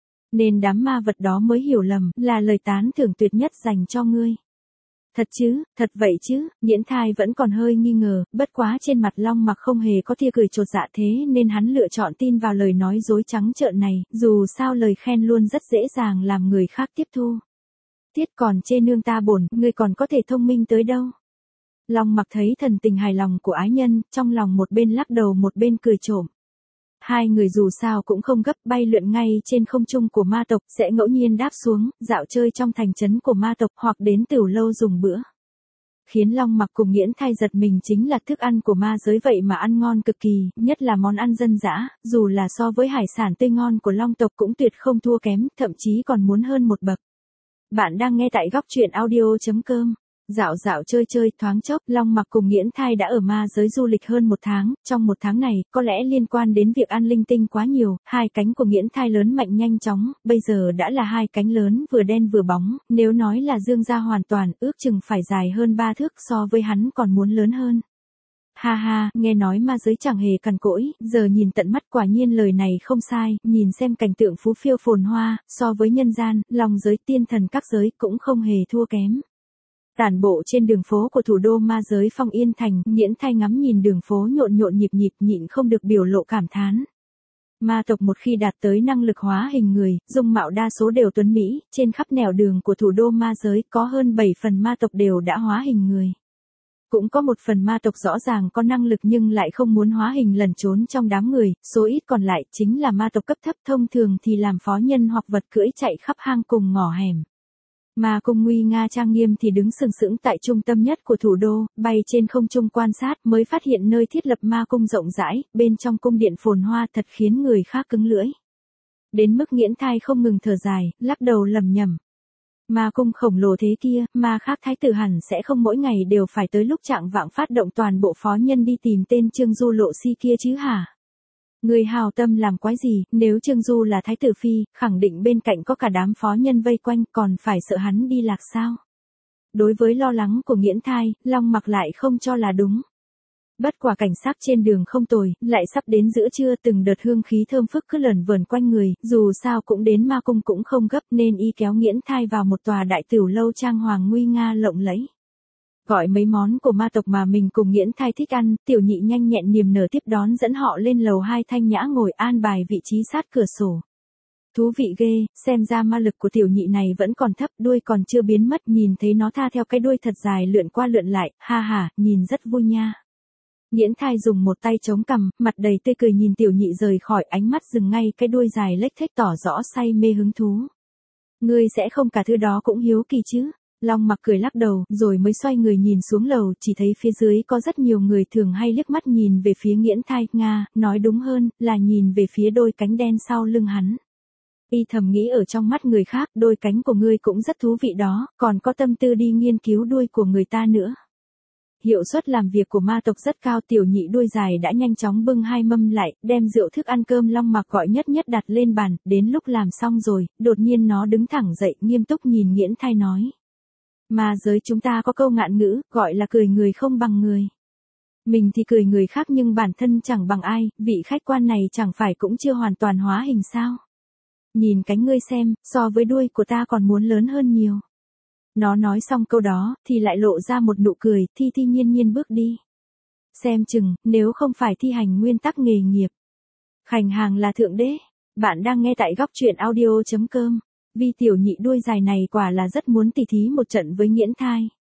Nên đám ma vật đó mới hiểu lầm, là lời tán thưởng tuyệt nhất dành cho ngươi. Thật chứ, thật vậy chứ, Nghiễn Thai vẫn còn hơi nghi ngờ, bất quá trên mặt Long Mặc không hề có tia cười chột dạ thế nên hắn lựa chọn tin vào lời nói dối trắng trợn này, dù sao lời khen luôn rất dễ dàng làm người khác tiếp thu. Tiết còn chê nương ta bổn, ngươi còn có thể thông minh tới đâu. Long Mặc thấy thần tình hài lòng của ái nhân, trong lòng một bên lắc đầu một bên cười trộm. Hai người dù sao cũng không gấp, bay lượn ngay trên không trung của ma tộc, sẽ ngẫu nhiên đáp xuống, dạo chơi trong thành trấn của ma tộc hoặc đến tửu lâu dùng bữa. Khiến Long Mặc cùng Nghiễn Thai giật mình chính là thức ăn của ma giới vậy mà ăn ngon cực kỳ, nhất là món ăn dân dã, dù là so với hải sản tươi ngon của Long tộc cũng tuyệt không thua kém, thậm chí còn muốn hơn một bậc. Bạn đang nghe tại góc truyện audio chấm com. Dạo dạo chơi chơi, thoáng chốc, Long Mặc cùng Nghiễn Thai đã ở ma giới du lịch hơn một tháng, trong một tháng này, có lẽ liên quan đến việc ăn linh tinh quá nhiều, hai cánh của Nghiễn Thai lớn mạnh nhanh chóng, bây giờ đã là hai cánh lớn vừa đen vừa bóng, nếu nói là dương ra hoàn toàn, ước chừng phải dài hơn ba thước so với hắn còn muốn lớn hơn. Ha ha, nghe nói ma giới chẳng hề cằn cỗi, giờ nhìn tận mắt quả nhiên lời này không sai, nhìn xem cảnh tượng phú phiêu phồn hoa, so với nhân gian, lòng giới tiên thần các giới cũng không hề thua kém. Tản bộ trên đường phố của thủ đô ma giới Phong Yên Thành, Nghiễn Thai ngắm nhìn đường phố nhộn nhộn nhịp nhịp nhịn không được biểu lộ cảm thán. Ma tộc một khi đạt tới năng lực hóa hình người, dung mạo đa số đều tuấn mỹ, trên khắp nẻo đường của thủ đô ma giới có hơn bảy phần ma tộc đều đã hóa hình người. Cũng có một phần ma tộc rõ ràng có năng lực nhưng lại không muốn hóa hình lẩn trốn trong đám người, số ít còn lại chính là ma tộc cấp thấp thông thường thì làm phó nhân hoặc vật cưỡi chạy khắp hang cùng ngõ hẻm. Ma cung nguy nga trang nghiêm thì đứng sừng sững tại trung tâm nhất của thủ đô, bay trên không trung quan sát mới phát hiện nơi thiết lập ma cung rộng rãi, bên trong cung điện phồn hoa thật khiến người khác cứng lưỡi. Đến mức Nghiễn Thai không ngừng thở dài, lắc đầu lầm nhầm. Ma cung khổng lồ thế kia, ma khác thái tử hẳn sẽ không mỗi ngày đều phải tới lúc trạng vạng phát động toàn bộ phó nhân đi tìm tên Trương Du Lộ Si kia chứ hả? Người hào tâm làm quái gì, nếu Trương Du là thái tử phi, khẳng định bên cạnh có cả đám phó nhân vây quanh, còn phải sợ hắn đi lạc sao? Đối với lo lắng của Nghiễn Thai, Long Mặc lại không cho là đúng. Bất quả cảnh sắc trên đường không tồi, lại sắp đến giữa trưa, từng đợt hương khí thơm phức cứ lởn vởn quanh người, dù sao cũng đến ma cung cũng không gấp nên y kéo Nghiễn Thai vào một tòa đại tửu lâu trang hoàng nguy nga lộng lẫy. Gọi mấy món của ma tộc mà mình cùng Nghiễn Thai thích ăn, tiểu nhị nhanh nhẹn niềm nở tiếp đón dẫn họ lên lầu hai thanh nhã ngồi an bài vị trí sát cửa sổ. Thú vị ghê, xem ra ma lực của tiểu nhị này vẫn còn thấp, đuôi còn chưa biến mất, nhìn thấy nó tha theo cái đuôi thật dài lượn qua lượn lại, ha ha, nhìn rất vui nha. Nghiễn Thai dùng một tay chống cằm, mặt đầy tươi cười nhìn tiểu nhị rời khỏi, ánh mắt dừng ngay cái đuôi dài lếch thếch tỏ rõ say mê hứng thú. Ngươi sẽ không cả thứ đó cũng hiếu kỳ chứ? Long Mặc cười lắc đầu, rồi mới xoay người nhìn xuống lầu, chỉ thấy phía dưới có rất nhiều người thường hay liếc mắt nhìn về phía Nghiễn Thai, Nga, nói đúng hơn, là nhìn về phía đôi cánh đen sau lưng hắn. Y thầm nghĩ ở trong mắt người khác, đôi cánh của ngươi cũng rất thú vị đó, còn có tâm tư đi nghiên cứu đuôi của người ta nữa. Hiệu suất làm việc của ma tộc rất cao, tiểu nhị đuôi dài đã nhanh chóng bưng hai mâm lại, đem rượu thức ăn cơm Long Mặc gọi nhất nhất đặt lên bàn, đến lúc làm xong rồi, đột nhiên nó đứng thẳng dậy, nghiêm túc nhìn Nghiễn Thai nói. Ma giới chúng ta có câu ngạn ngữ, gọi là cười người không bằng người. Mình thì cười người khác nhưng bản thân chẳng bằng ai, vị khách quan này chẳng phải cũng chưa hoàn toàn hóa hình sao? Nhìn cánh ngươi xem, so với đuôi của ta còn muốn lớn hơn nhiều. Nó nói xong câu đó, thì lại lộ ra một nụ cười, thi thi nhiên nhiên bước đi. Xem chừng, nếu không phải thi hành nguyên tắc nghề nghiệp. Khách hàng là thượng đế. Bạn đang nghe tại góc truyện audio chấm com. Vì tiểu nhị đuôi dài này quả là rất muốn tỉ thí một trận với Nghiễn Thai.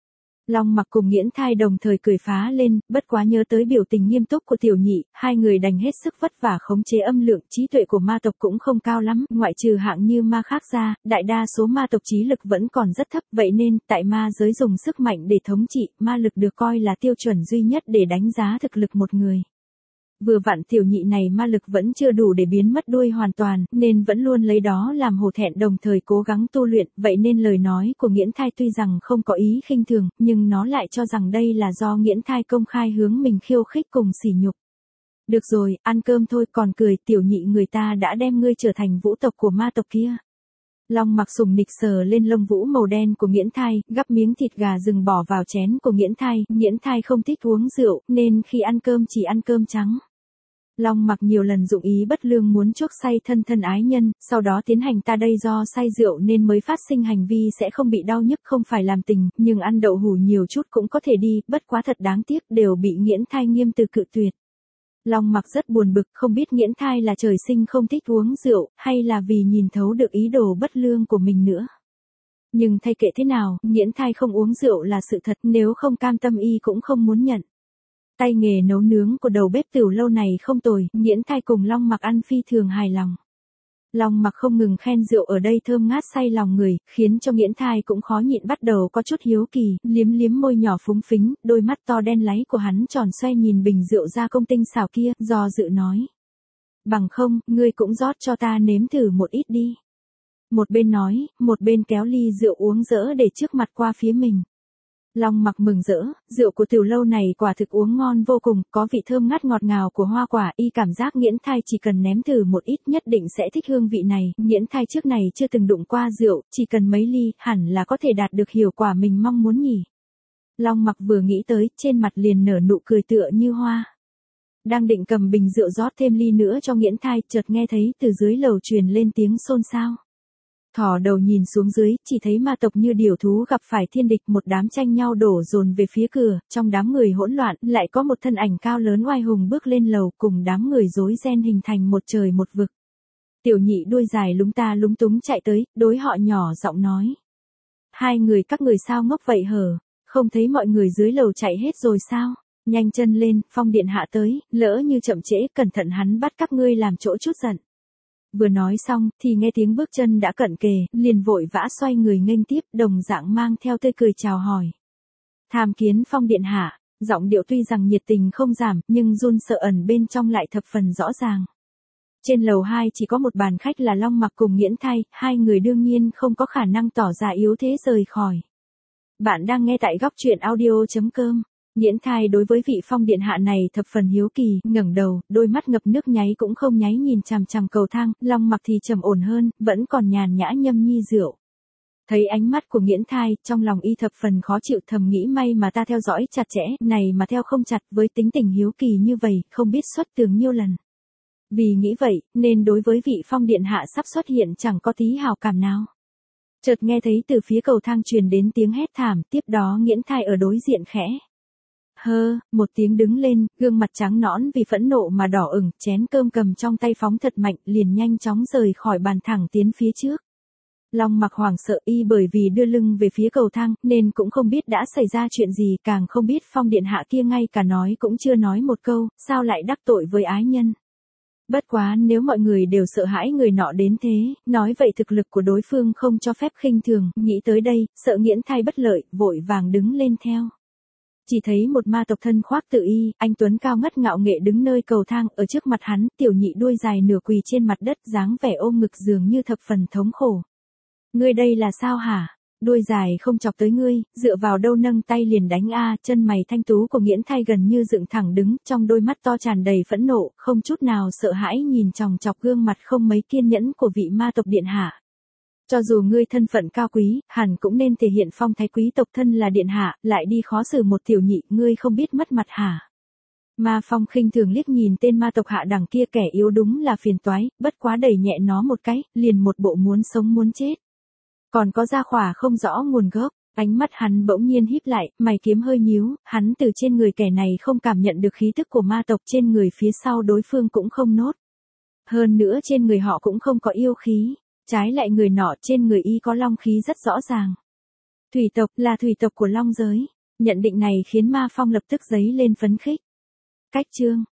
Long Mặc cùng Nghiễn Thai đồng thời cười phá lên, bất quá nhớ tới biểu tình nghiêm túc của tiểu nhị, hai người đành hết sức vất vả khống chế âm lượng, trí tuệ của ma tộc cũng không cao lắm, ngoại trừ hạng như ma khác ra, đại đa số ma tộc trí lực vẫn còn rất thấp, vậy nên, tại ma giới dùng sức mạnh để thống trị, ma lực được coi là tiêu chuẩn duy nhất để đánh giá thực lực một người. Vừa vặn tiểu nhị này ma lực vẫn chưa đủ để biến mất đuôi hoàn toàn, nên vẫn luôn lấy đó làm hổ thẹn đồng thời cố gắng tu luyện, vậy nên lời nói của Nghiễn Thai tuy rằng không có ý khinh thường, nhưng nó lại cho rằng đây là do Nghiễn Thai công khai hướng mình khiêu khích cùng sỉ nhục. Được rồi, ăn cơm thôi, còn cười, tiểu nhị người ta đã đem ngươi trở thành vũ tộc của ma tộc kia. Long Mặc sùng nịch sờ lên lông vũ màu đen của Nghiễn Thai, gắp miếng thịt gà rừng bỏ vào chén của Nghiễn Thai, Nghiễn Thai không thích uống rượu, nên khi ăn cơm chỉ ăn cơm trắng. Long Mặc nhiều lần dụng ý bất lương muốn chuốc say thân thân ái nhân, sau đó tiến hành ta đây do say rượu nên mới phát sinh hành vi sẽ không bị đau nhức không phải làm tình, nhưng ăn đậu hủ nhiều chút cũng có thể đi, bất quá thật đáng tiếc đều bị Nghiễn Thai nghiêm từ cự tuyệt. Long Mặc rất buồn bực, không biết Nghiễn Thai là trời sinh không thích uống rượu, hay là vì nhìn thấu được ý đồ bất lương của mình nữa. Nhưng thay kệ thế nào, Nghiễn Thai không uống rượu là sự thật, nếu không cam tâm y cũng không muốn nhận. Tay nghề nấu nướng của đầu bếp Tiểu Lâu này không tồi, Nghiễn Thai cùng Long Mặc ăn phi thường hài lòng. Long Mặc không ngừng khen rượu ở đây thơm ngát say lòng người, khiến cho Nghiễn Thai cũng khó nhịn bắt đầu có chút hiếu kỳ, liếm liếm môi nhỏ phúng phính, đôi mắt to đen láy của hắn tròn xoe nhìn bình rượu gia công tinh xảo kia, do dự nói. Bằng không, ngươi cũng rót cho ta nếm thử một ít đi. Một bên nói, một bên kéo ly rượu uống dỡ để trước mặt qua phía mình. Long Mặc mừng rỡ, rượu của Tiểu Lâu này quả thực uống ngon vô cùng, có vị thơm ngát ngọt ngào của hoa quả, y cảm giác Nghiễn Thai chỉ cần nếm thử một ít nhất định sẽ thích hương vị này, Nghiễn Thai trước này chưa từng đụng qua rượu, chỉ cần mấy ly, hẳn là có thể đạt được hiệu quả mình mong muốn nhỉ. Long Mặc vừa nghĩ tới, trên mặt liền nở nụ cười tựa như hoa. Đang định cầm bình rượu rót thêm ly nữa cho Nghiễn Thai, chợt nghe thấy từ dưới lầu truyền lên tiếng xôn xao. Thò đầu nhìn xuống dưới, chỉ thấy ma tộc như điểu thú gặp phải thiên địch, một đám tranh nhau đổ dồn về phía cửa, trong đám người hỗn loạn, lại có một thân ảnh cao lớn oai hùng bước lên lầu, cùng đám người rối ren hình thành một trời một vực. Tiểu nhị đuôi dài lúng ta lúng túng chạy tới, đối họ nhỏ giọng nói. Hai người các người sao ngốc vậy hở, không thấy mọi người dưới lầu chạy hết rồi sao? Nhanh chân lên, Phong điện hạ tới, lỡ như chậm trễ, cẩn thận hắn bắt các ngươi làm chỗ chút giận. Vừa nói xong, thì nghe tiếng bước chân đã cận kề, liền vội vã xoay người nghênh tiếp, đồng dạng mang theo tươi cười chào hỏi. Tham kiến Phong điện hạ, giọng điệu tuy rằng nhiệt tình không giảm, nhưng run sợ ẩn bên trong lại thập phần rõ ràng. Trên lầu hai chỉ có một bàn khách là Long Mặc cùng Nghiễn Thai, hai người đương nhiên không có khả năng tỏ ra yếu thế rời khỏi. Bạn đang nghe tại góc truyện audio chấm com. Nghiễn Thai đối với vị Phong điện hạ này thập phần hiếu kỳ, ngẩng đầu, đôi mắt ngập nước nháy cũng không nháy nhìn chằm chằm cầu thang, Long Mặc thì trầm ổn hơn, vẫn còn nhàn nhã nhâm nhi rượu. Thấy ánh mắt của Nghiễn Thai, trong lòng y thập phần khó chịu, thầm nghĩ may mà ta theo dõi chặt chẽ, này mà theo không chặt, với tính tình hiếu kỳ như vậy, không biết xuất tường nhiêu lần. Vì nghĩ vậy, nên đối với vị Phong điện hạ sắp xuất hiện chẳng có tí hào cảm nào. Chợt nghe thấy từ phía cầu thang truyền đến tiếng hét thảm, tiếp đó Nghiễn Thai ở đối diện khẽ. Hơ, một tiếng đứng lên, gương mặt trắng nõn vì phẫn nộ mà đỏ ửng, chén cơm cầm trong tay phóng thật mạnh, liền nhanh chóng rời khỏi bàn thẳng tiến phía trước. Long Mặc hoảng sợ y bởi vì đưa lưng về phía cầu thang, nên cũng không biết đã xảy ra chuyện gì, càng không biết Phong điện hạ kia ngay cả nói cũng chưa nói một câu, sao lại đắc tội với ái nhân. Bất quá nếu mọi người đều sợ hãi người nọ đến thế, nói vậy thực lực của đối phương không cho phép khinh thường, nghĩ tới đây, sợ Nghiễn Thai bất lợi, vội vàng đứng lên theo. Chỉ thấy một ma tộc thân khoác tự y, anh tuấn cao ngất ngạo nghệ đứng nơi cầu thang, ở trước mặt hắn, tiểu nhị đuôi dài nửa quỳ trên mặt đất, dáng vẻ ôm ngực dường như thập phần thống khổ. Ngươi đây là sao hả? Đuôi dài không chọc tới ngươi, dựa vào đâu nâng tay liền đánh a, chân mày thanh tú của Nghiễn Thai gần như dựng thẳng đứng, trong đôi mắt to tràn đầy phẫn nộ, không chút nào sợ hãi nhìn chòng chọc gương mặt không mấy kiên nhẫn của vị ma tộc điện hạ. Cho dù ngươi thân phận cao quý, hẳn cũng nên thể hiện phong thái quý tộc thân là điện hạ, lại đi khó xử một tiểu nhị, ngươi không biết mất mặt hả? Ma Phong khinh thường liếc nhìn tên ma tộc hạ đẳng kia, kẻ yếu đúng là phiền toái, bất quá đẩy nhẹ nó một cái, liền một bộ muốn sống muốn chết. Còn có gia khỏa không rõ nguồn gốc, ánh mắt hắn bỗng nhiên híp lại, mày kiếm hơi nhíu, hắn từ trên người kẻ này không cảm nhận được khí tức của ma tộc, trên người phía sau đối phương cũng không nốt. Hơn nữa trên người họ cũng không có yêu khí. Trái lại người nọ trên người y có long khí rất rõ ràng. Thủy tộc là thủy tộc của long giới. Nhận định này khiến Ma Phong lập tức dấy lên phấn khích. Cách chương